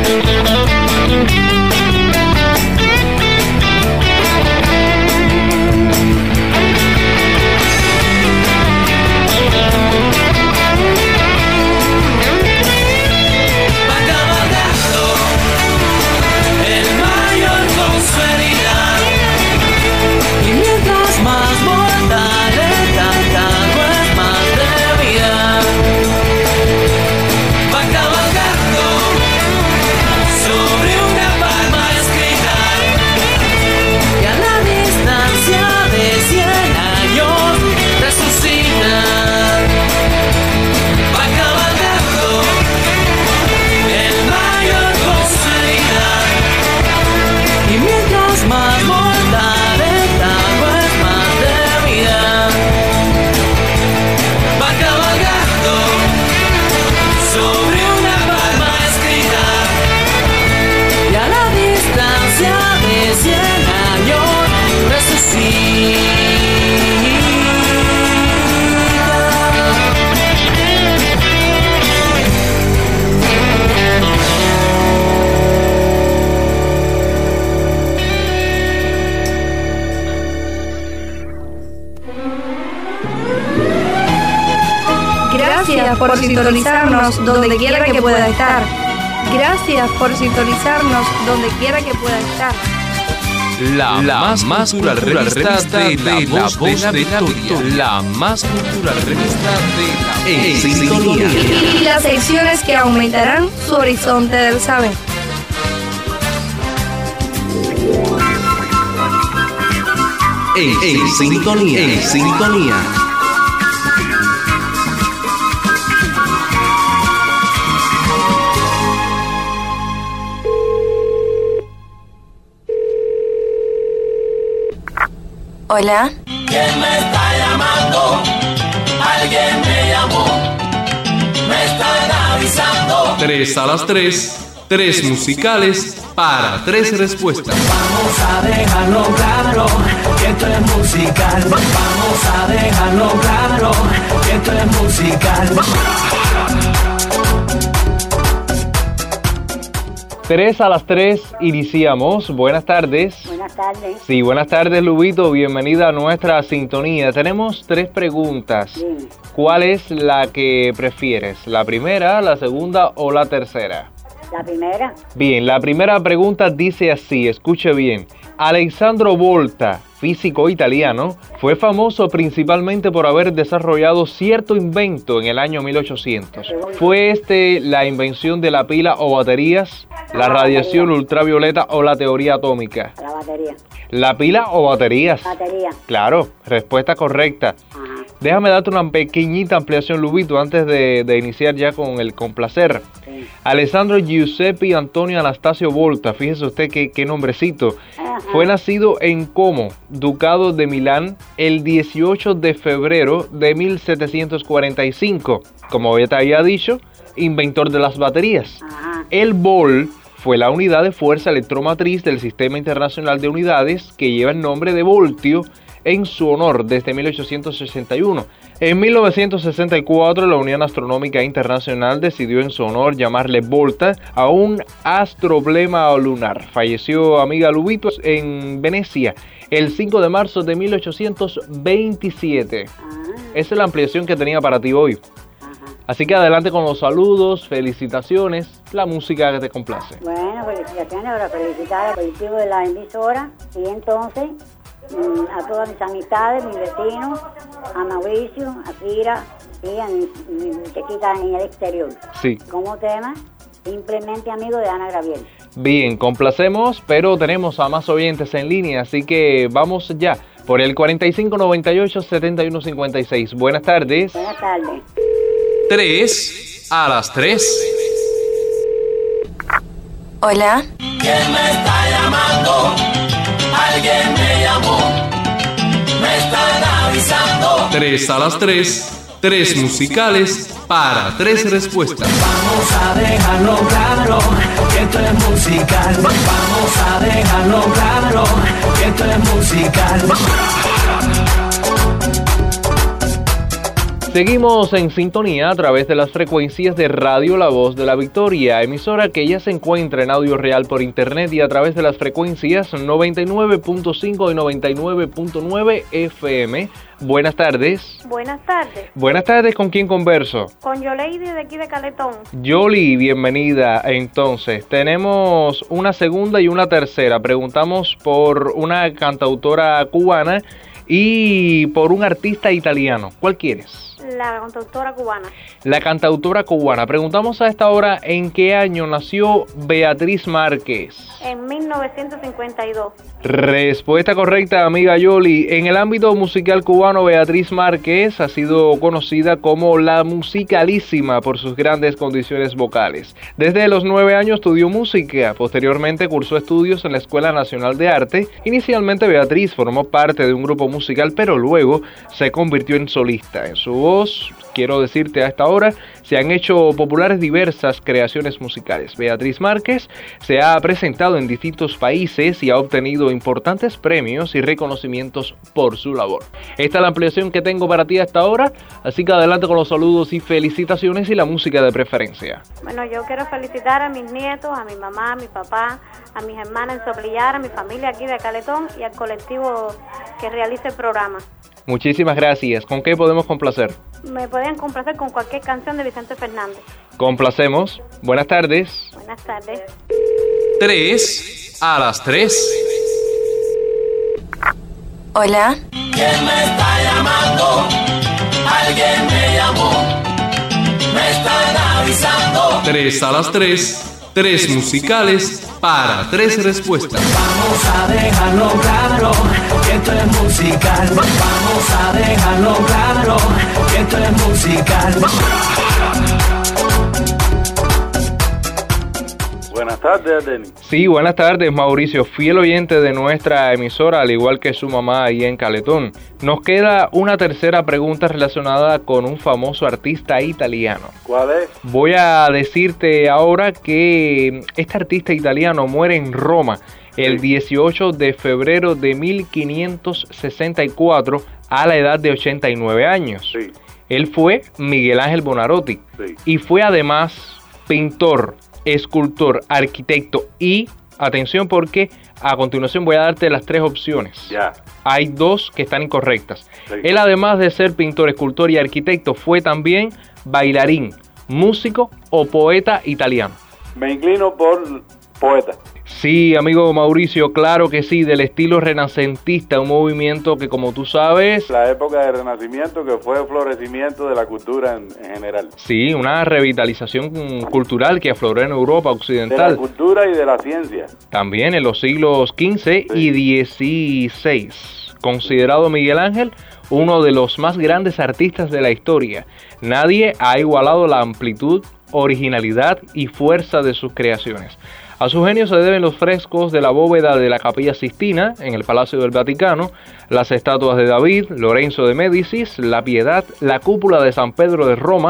Speaker 12: Gracias por sintonizarnos donde quiera que pueda estar. Gracias por sintonizarnos donde quiera que pueda estar.
Speaker 1: La, la más, más cultural revista, revista de, de la voz de la, de la victoria. La más cultural revista de la en sintonía.
Speaker 12: Y las secciones que aumentarán su horizonte del saber.
Speaker 8: En, en sintonía. En sintonía.
Speaker 13: Hola.
Speaker 5: ¿Quién me está llamando? Alguien me llamó. Me están avisando.
Speaker 1: Tres a las tres, tres musicales para tres respuestas.
Speaker 5: Vamos a dejarlo claro que esto es musical. Vamos a dejarlo claro que esto es musical.
Speaker 1: Tres a las tres iniciamos. Buenas tardes.
Speaker 23: Buenas tardes.
Speaker 1: Sí, buenas tardes, Lubito. Bienvenida a nuestra sintonía. Tenemos tres preguntas.
Speaker 23: Sí.
Speaker 1: ¿Cuál es la que prefieres? ¿La primera, la segunda o la tercera?
Speaker 23: La primera.
Speaker 1: Bien, la primera pregunta dice así, escuche bien. Alessandro Volta, físico italiano, fue famoso principalmente por haber desarrollado cierto invento en el año mil ochocientos. ¿Fue este la invención de la pila o baterías, la radiación ultravioleta o la teoría atómica?
Speaker 23: La batería.
Speaker 1: ¿La pila o baterías?
Speaker 23: Batería.
Speaker 1: Claro, respuesta correcta.
Speaker 23: Ajá.
Speaker 1: Déjame darte una pequeñita ampliación, Lubito, antes de, de iniciar ya con el complacer.
Speaker 23: Sí.
Speaker 1: Alessandro Giuseppe Antonio Anastasio Volta, fíjese usted qué, qué nombrecito.
Speaker 23: Ajá.
Speaker 1: Fue nacido en Como, Ducado de Milán, el dieciocho de febrero de mil setecientos cuarenta y cinco. Como ya te había dicho, inventor de las baterías.
Speaker 23: Ajá.
Speaker 1: El Vol fue la unidad de fuerza electromotriz del Sistema Internacional de Unidades que lleva el nombre de voltio en su honor desde mil ochocientos sesenta y uno. En mil novecientos sesenta y cuatro, la Unión Astronómica Internacional decidió en su honor llamarle Volta a un astroblema lunar. Falleció Amiga Lubito en Venecia el cinco de marzo de mil ochocientos veintisiete. Esa es la ampliación que tenía para ti hoy. Así que adelante con los saludos, felicitaciones, la música que te complace.
Speaker 13: Bueno, felicitaciones para felicitar al colectivo de la emisora y entonces a todas mis amistades, mis vecinos, a Mauricio, a Cira y a mi, mi chiquita en el exterior.
Speaker 1: Sí.
Speaker 13: Como tema, simplemente amigo de Ana Graviel.
Speaker 1: Bien, complacemos, pero tenemos a más oyentes en línea, así que vamos ya por el cuarenta y cinco noventa y ocho setenta y uno cincuenta y seis. Buenas tardes.
Speaker 13: Buenas tardes.
Speaker 1: tres a las tres.
Speaker 20: Hola.
Speaker 5: ¿Quién me está llamando? Alguien me llamó. Me están avisando.
Speaker 1: tres a las tres. Tres musicales para tres respuestas.
Speaker 20: Vamos a dejarlo claro que esto es musical. Vamos a dejarlo claro que esto es musical.
Speaker 1: Seguimos en sintonía a través de las frecuencias de Radio La Voz de la Victoria, emisora que ya se encuentra en audio real por internet y a través de las frecuencias noventa y nueve punto cinco y noventa y nueve punto nueve F M. Buenas tardes.
Speaker 16: Buenas tardes.
Speaker 1: Buenas tardes, ¿con quién converso?
Speaker 16: Con Yoleidi de aquí de Caletón.
Speaker 1: Yoli, bienvenida. Entonces, tenemos una segunda y una tercera. Preguntamos por una cantautora cubana y por un artista italiano. ¿Cuál quieres?
Speaker 16: La cantautora cubana.
Speaker 1: La cantautora cubana. Preguntamos a esta hora en qué año nació Beatriz Márquez.
Speaker 16: En mil novecientos cincuenta y dos.
Speaker 1: Respuesta correcta, amiga Yoli. En el ámbito musical cubano, Beatriz Márquez ha sido conocida como la musicalísima por sus grandes condiciones vocales. Desde los nueve años estudió música. Posteriormente cursó estudios en la Escuela Nacional de Arte. Inicialmente Beatriz formó parte de un grupo musical, pero luego se convirtió en solista. En su voz, quiero decirte a esta hora, se han hecho populares diversas creaciones musicales. Beatriz Márquez se ha presentado en distintos países y ha obtenido importantes premios y reconocimientos por su labor. Esta es la ampliación que tengo para ti hasta ahora, así que adelante con los saludos y felicitaciones y la música de preferencia.
Speaker 16: Bueno, yo quiero felicitar a mis nietos, a mi mamá, a mi papá, a mis hermanas en Soplillar, a mi familia aquí de Caletón y al colectivo que realiza el programa.
Speaker 1: Muchísimas gracias. ¿Con qué podemos complacer?
Speaker 16: Me pueden complacer con cualquier canción de Vicente Fernández.
Speaker 1: Complacemos. Buenas tardes.
Speaker 16: Buenas tardes.
Speaker 1: tres a las tres.
Speaker 20: Hola.
Speaker 5: ¿Quién me está llamando? Alguien me llamó. Me están avisando.
Speaker 1: tres a las tres. Tres musicales para tres respuestas.
Speaker 20: Vamos a dejarlo claro que esto es musical. Vamos a dejarlo claro que esto es musical.
Speaker 15: Buenas tardes, Denis.
Speaker 1: Sí, buenas tardes, Mauricio, fiel oyente de nuestra emisora, al igual que su mamá ahí en Caletón. Nos queda una tercera pregunta relacionada con un famoso artista italiano.
Speaker 15: ¿Cuál es?
Speaker 1: Voy a decirte ahora que este artista italiano muere en Roma el dieciocho de febrero de mil quinientos sesenta y cuatro a la edad de ochenta y nueve años.
Speaker 15: Sí.
Speaker 1: Él fue Miguel Ángel Buonarroti,
Speaker 15: sí,
Speaker 1: y fue además pintor, escultor, arquitecto y, atención porque a continuación voy a darte las tres opciones.
Speaker 15: Ya.
Speaker 1: Hay dos que están incorrectas.
Speaker 15: Sí.
Speaker 1: Él, además de ser pintor, escultor y arquitecto, fue también bailarín, músico o poeta italiano.
Speaker 15: Me inclino por poeta.
Speaker 1: Sí, amigo Mauricio, claro que sí, del estilo renacentista, un movimiento que, como tú sabes...
Speaker 15: La época del Renacimiento, que fue el florecimiento de la cultura en, en general.
Speaker 1: Sí, una revitalización cultural que afloró en Europa occidental.
Speaker 15: De la cultura y de la ciencia.
Speaker 1: También en los siglos quince sí. y dieciséis. Considerado Miguel Ángel uno de los más grandes artistas de la historia. Nadie ha igualado la amplitud, originalidad y fuerza de sus creaciones. A su genio se deben los frescos de la bóveda de la Capilla Sixtina en el Palacio del Vaticano, las estatuas de David, Lorenzo de Médicis, la Piedad, la cúpula de San Pedro de Roma,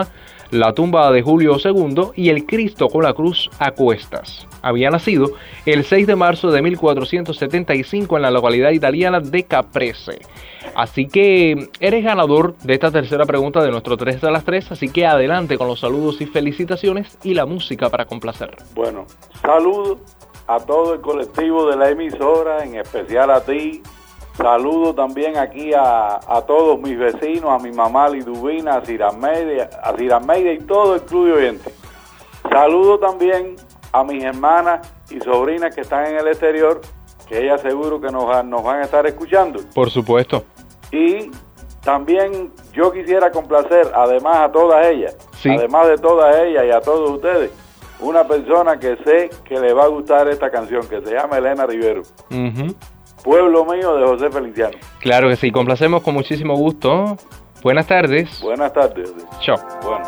Speaker 1: la tumba de Julio segundo y el Cristo con la cruz a cuestas. Había nacido el seis de marzo de mil cuatrocientos setenta y cinco en la localidad italiana de Caprese. Así que eres ganador de esta tercera pregunta de nuestro tres a las tres, así que adelante con los saludos y felicitaciones y la música para complacer.
Speaker 18: Bueno, saludos a todo el colectivo de la emisora, en especial a ti. Saludo también aquí a, a todos mis vecinos, a mi mamá Liduvina, a Cirameide, a Cirameide y todo el club de oyentes. Saludo también a mis hermanas y sobrinas que están en el exterior, que ellas seguro que nos, nos van a estar escuchando.
Speaker 1: Por supuesto.
Speaker 18: Y también yo quisiera complacer, además a todas ellas,
Speaker 1: sí.
Speaker 18: además de todas ellas y a todos ustedes, una persona que sé que le va a gustar esta canción, que se llama Elena Rivero.
Speaker 1: Uh-huh.
Speaker 18: Pueblo Mío, de José Feliciano.
Speaker 1: Claro que sí, complacemos con muchísimo gusto. Buenas tardes.
Speaker 18: Buenas tardes.
Speaker 1: Chao.
Speaker 18: Bueno.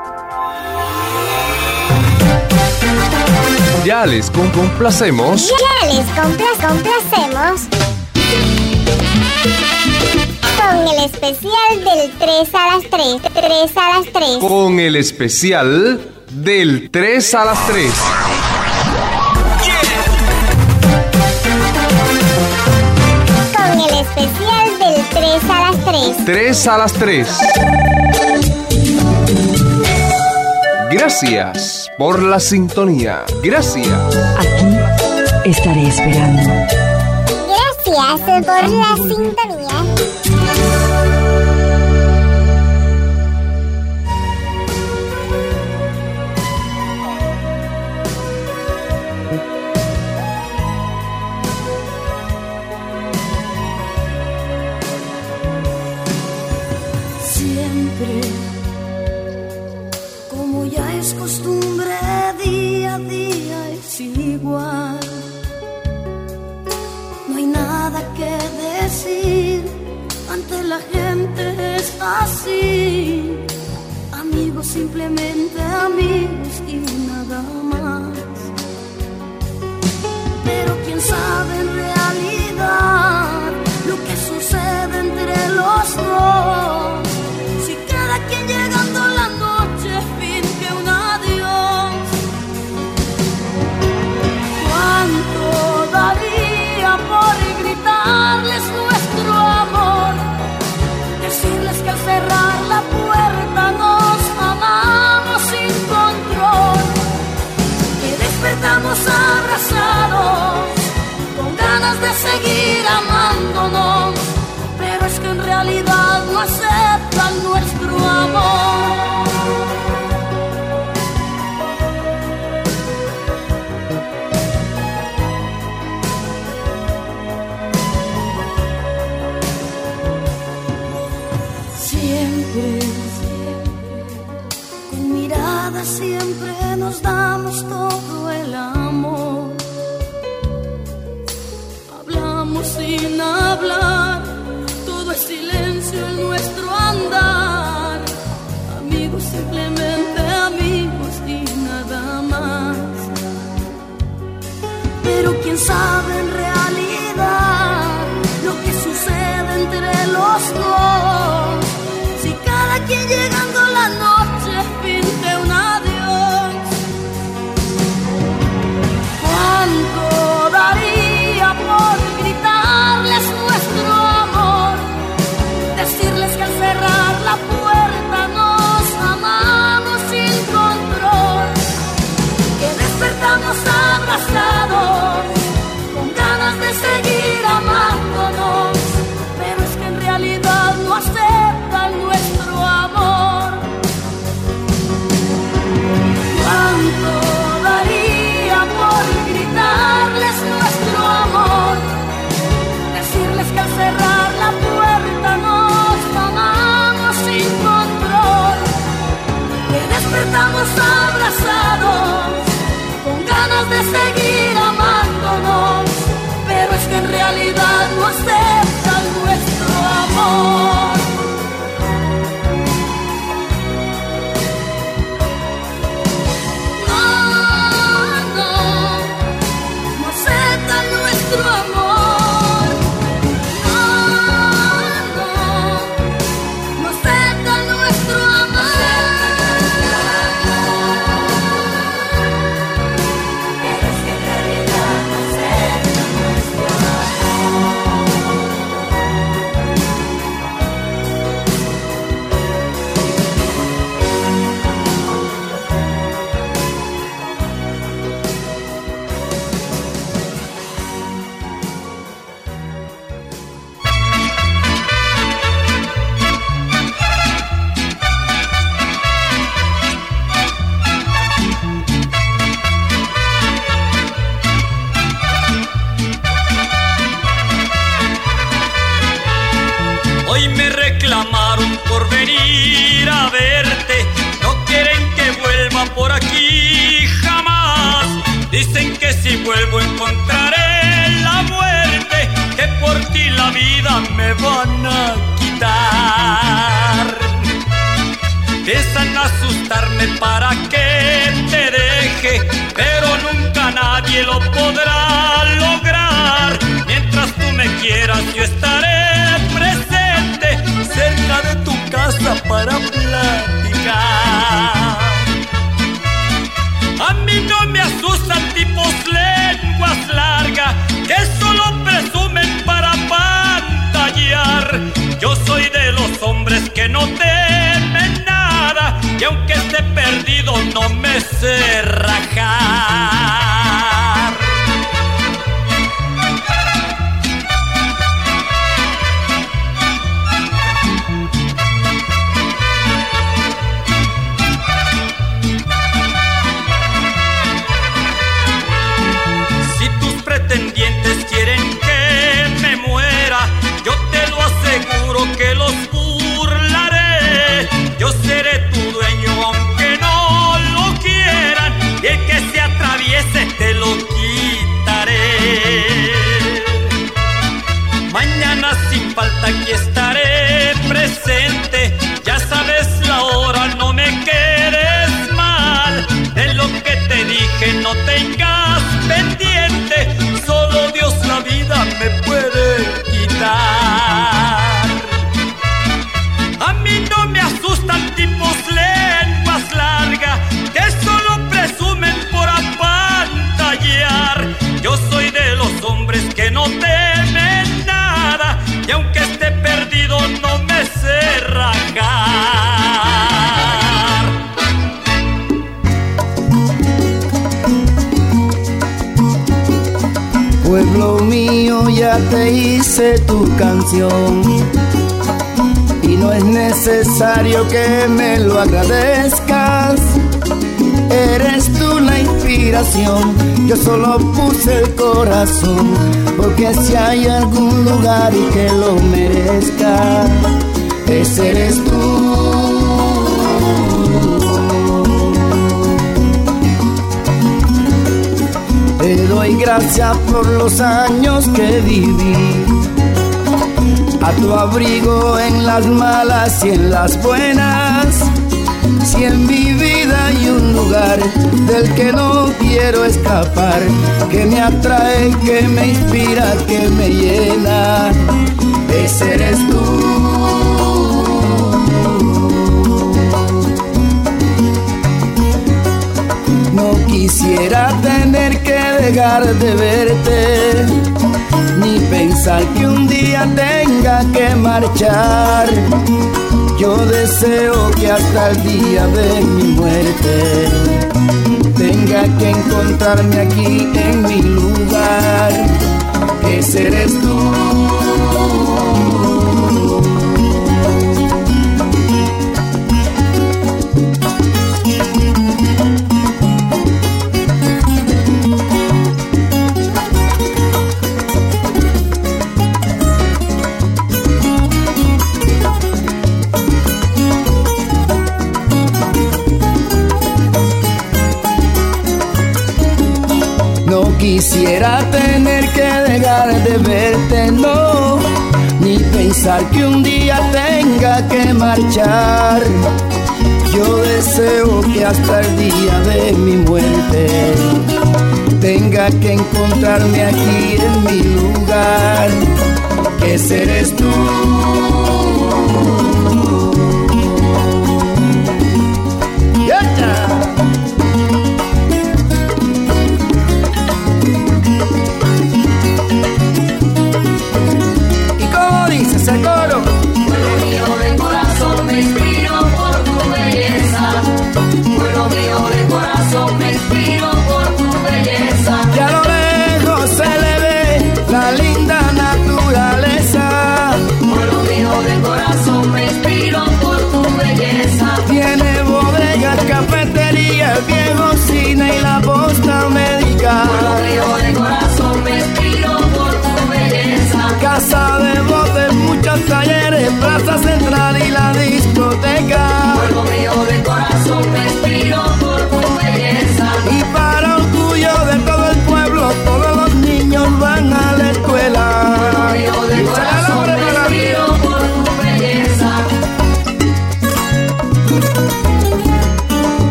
Speaker 1: Ya les complacemos.
Speaker 14: Ya les compla- complacemos con el especial del tres a las tres. tres a las tres.
Speaker 1: Con el especial del tres a las tres.
Speaker 14: Con el especial del tres a las tres.
Speaker 1: tres a las tres. Gracias por la sintonía. Gracias.
Speaker 7: Aquí estaré esperando.
Speaker 14: Gracias por la sintonía.
Speaker 22: Siempre, como ya es costumbre, día a día es igual. No hay nada que decir, ante la gente es así. Amigos, simplemente amigos y nada más. Pero quién sabe en realidad lo que sucede entre los dos. Si cada quien llegando la noche finge un adiós. ¿Cuánto daría por gritarles nuestro amor? Decirles que al cerrar la puerta nos amamos sin control. Que despertamos abrazados con ganas de seguir amándonos. Pero es que en realidad no aceptan nuestro amor. Siempre, con mirada siempre nos damos todo el amor. Hablamos sin hablar, todo es silencio en nuestro andar. Amigos, simplemente amigos y nada más. Pero quién sabe en realidad lo que sucede entre los dos. Si cada quien llegando la noche finge un adiós. ¿Cuánto daría por gritarles nuestro amor? Decirles que al cerrar la puerta nos amamos sin control. Que despertamos abrazados con ganas de seguir amándonos. Pero es que en realidad no hacemos
Speaker 5: por aquí jamás. Dicen que si vuelvo encontraré la muerte, que por ti la vida me van a quitar. Piensan asustarme para que te deje, pero nunca nadie lo podrá lograr. Mientras tú me quieras yo estaré presente cerca de tu casa para platicar. A mí no me asustan tipos lenguas largas que solo presumen para pantallar. Yo soy de los hombres que no temen nada, y aunque esté perdido no me sé rajar. Si tus pretendientes quieren que me muera, yo te lo aseguro que los burlaré. Yo seré tu dueño aunque no lo quieran, y el que se atraviese te lo quitaré. Mañana sin falta aquí estaré presente, ya sabes la hora, no me quedes mal. De lo que te dije no tengas pendiente, solo Dios la vida me puede quitar. A mí no me asustan tipos lenguas largas que solo presumen por apantallar. Yo soy de los hombres que no temen nada, y aunque esté perdido no me sé rajar.
Speaker 10: Pueblo mío, ya te hice tu canción, y no es necesario que me lo agradezcas. Eres tú la inspiración, yo solo puse el corazón, porque si hay algún lugar y que lo merezca, ese eres tú. Te doy gracias por los años que viví, a tu abrigo en las malas y en las buenas. Si en mi vida hay un lugar del que no quiero escapar, que me atrae, que me inspira, que me llena, ese eres tú. No quisiera tener que dejar de verte, ni pensar que un día tenga que marchar. Yo deseo que hasta el día de mi muerte tenga que encontrarme aquí en mi lugar, ese eres tú. Quisiera tener que dejar de verte, no, ni pensar que un día tenga que marchar. Yo deseo que hasta el día de mi muerte tenga que encontrarme aquí en mi lugar, que ese eres tú. ¡Yacha! Ese coro.
Speaker 22: Pueblo mío de corazón, me inspiro por tu belleza. Pueblo mío de corazón, me inspiro por tu belleza.
Speaker 10: Y a lo lejos se le ve la linda naturaleza.
Speaker 22: Pueblo mío de corazón, me inspiro por tu belleza.
Speaker 10: Tiene bodegas, cafetería, el viejo cine y la posta médica.
Speaker 22: Pueblo mío de corazón, me inspiro por tu belleza.
Speaker 10: Casa de botes, muchos talleres, plaza central y la discoteca.
Speaker 22: Pueblo mío de corazón, me inspiro por tu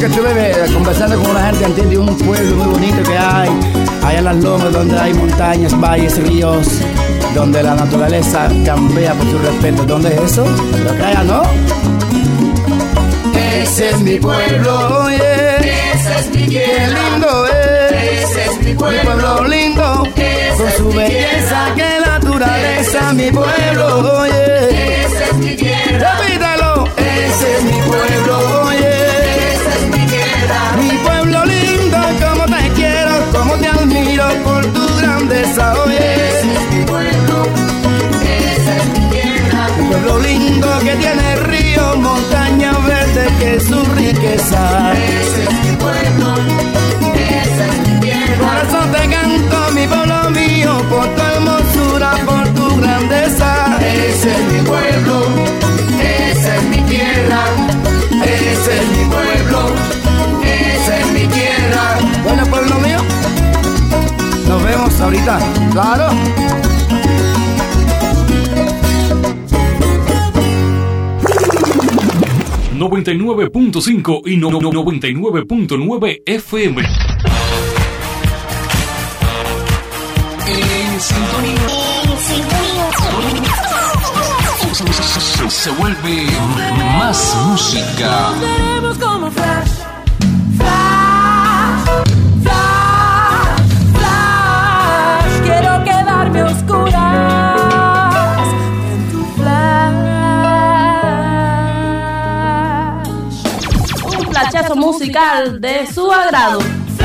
Speaker 10: que estuve eh, conversando con una gente antes de un pueblo muy bonito que hay, allá en las lomas donde hay montañas, valles, ríos, donde la naturaleza cambia por su respeto. ¿Dónde es eso? Creo que allá, ¿no? Ese es mi pueblo, oye. Ese es mi tierra. Qué lindo es. Ese es mi pueblo. Mi pueblo lindo. Ese con su belleza, qué naturaleza, mi pueblo, oye. Ese es mi tierra. Repítalo. Ese es mi pueblo, oye. Esa es mi tierra. Mi pueblo lindo, como te quiero, como te admiro por tu grandeza, oye. Ese es mi pueblo. Esa es mi tierra. Mi pueblo lindo que tiene río, montaña verde, que es su riqueza. Ese es mi pueblo. Esa es mi tierra. Por eso te canto, mi pueblo mío, por tu hermosura, por tu grandeza. Ese es mi pueblo. Esa es mi tierra, ese es mi pueblo, esa es mi tierra. Bueno, pueblo mío, nos vemos ahorita, claro.
Speaker 6: noventa y nueve punto cinco y no, no, noventa y nueve punto nueve F M.
Speaker 5: En sintonía. En sintonía.
Speaker 1: Se vuelve más música.
Speaker 19: Seremos como Flash, Flash, Flash, Flash. Quiero quedarme a oscuras en tu Flash. Un flashazo musical de su agrado.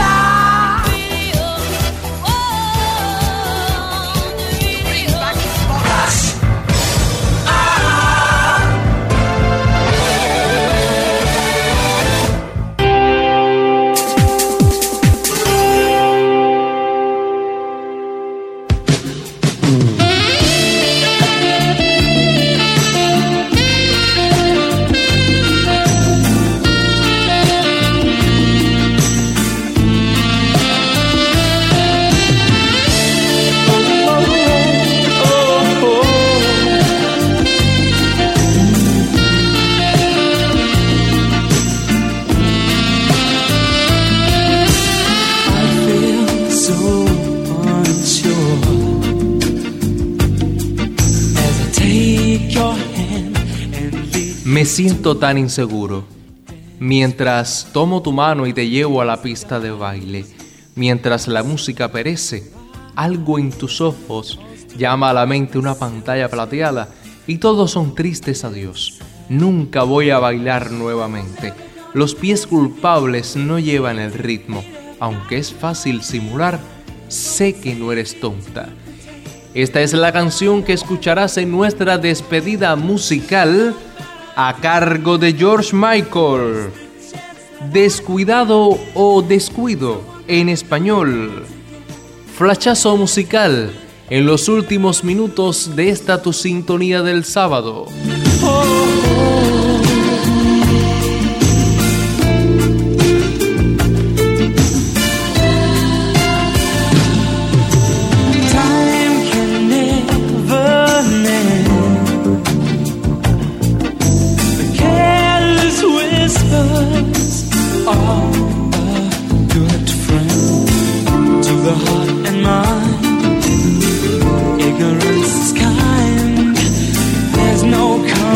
Speaker 1: Me siento tan inseguro, mientras tomo tu mano y te llevo a la pista de baile, mientras la música perece, algo en tus ojos llama a la mente una pantalla plateada y todos son tristes adiós. Nunca voy a bailar nuevamente. Los pies culpables no llevan el ritmo, aunque es fácil simular, sé que no eres tonta. Esta es la canción que escucharás en nuestra despedida musical a cargo de George Michael. Descuidado o descuido en español. Flashazo musical en los últimos minutos de esta tu sintonía del sábado. Oh, oh.
Speaker 5: Ignorance is kind. There's no kind.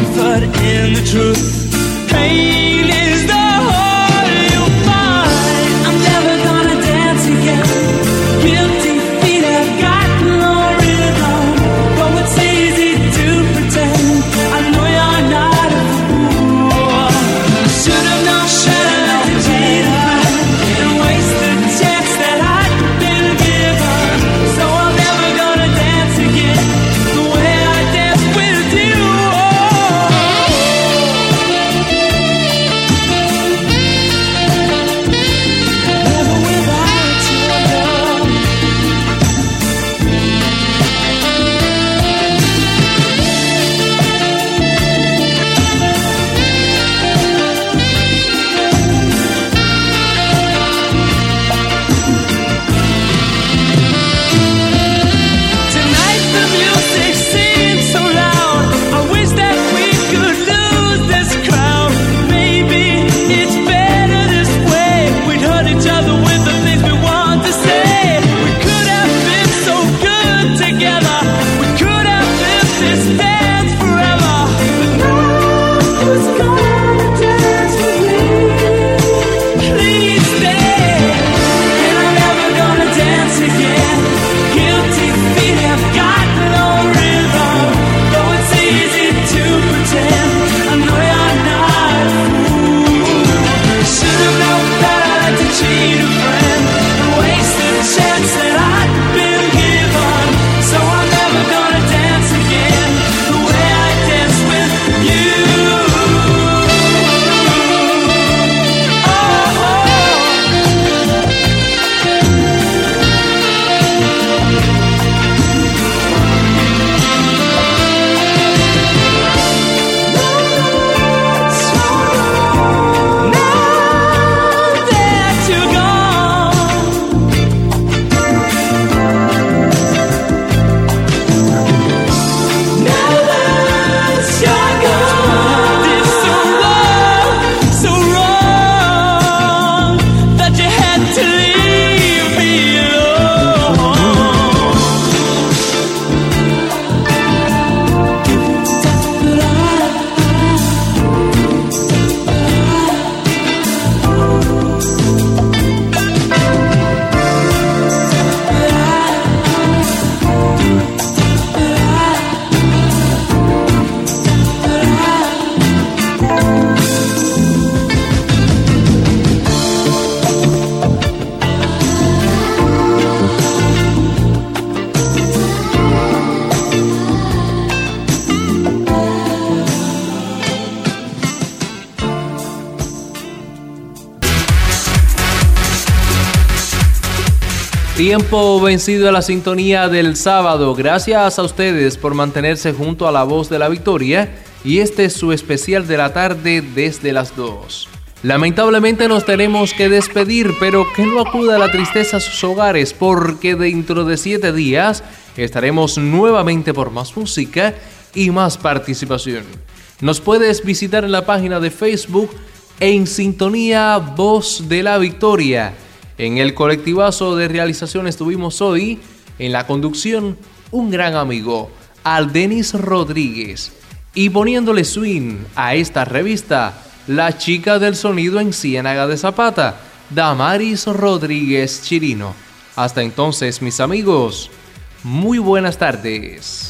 Speaker 1: Tiempo vencido a la sintonía del sábado. Gracias a ustedes por mantenerse junto a la Voz de la Victoria y este es su especial de la tarde desde las dos. Lamentablemente nos tenemos que despedir, pero que no acuda la tristeza a sus hogares porque dentro de siete días estaremos nuevamente por más música y más participación. Nos puedes visitar en la página de Facebook en Sintonía Voz de la Victoria. En el colectivazo de realización estuvimos hoy en la conducción un gran amigo, Aldenis Rodríguez, y poniéndole swing a esta revista, la chica del sonido en Ciénaga de Zapata, Damaris Rodríguez Chirino. Hasta entonces, mis amigos, muy buenas tardes.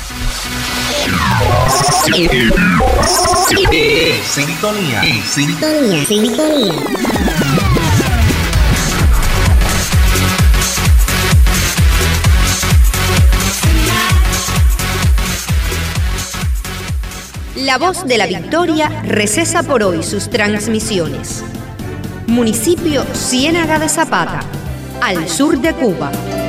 Speaker 8: Sintonía, sintonía, sintonía.
Speaker 4: La Voz de la Victoria recesa por hoy sus transmisiones. Municipio Ciénaga de Zapata, al sur de Cuba.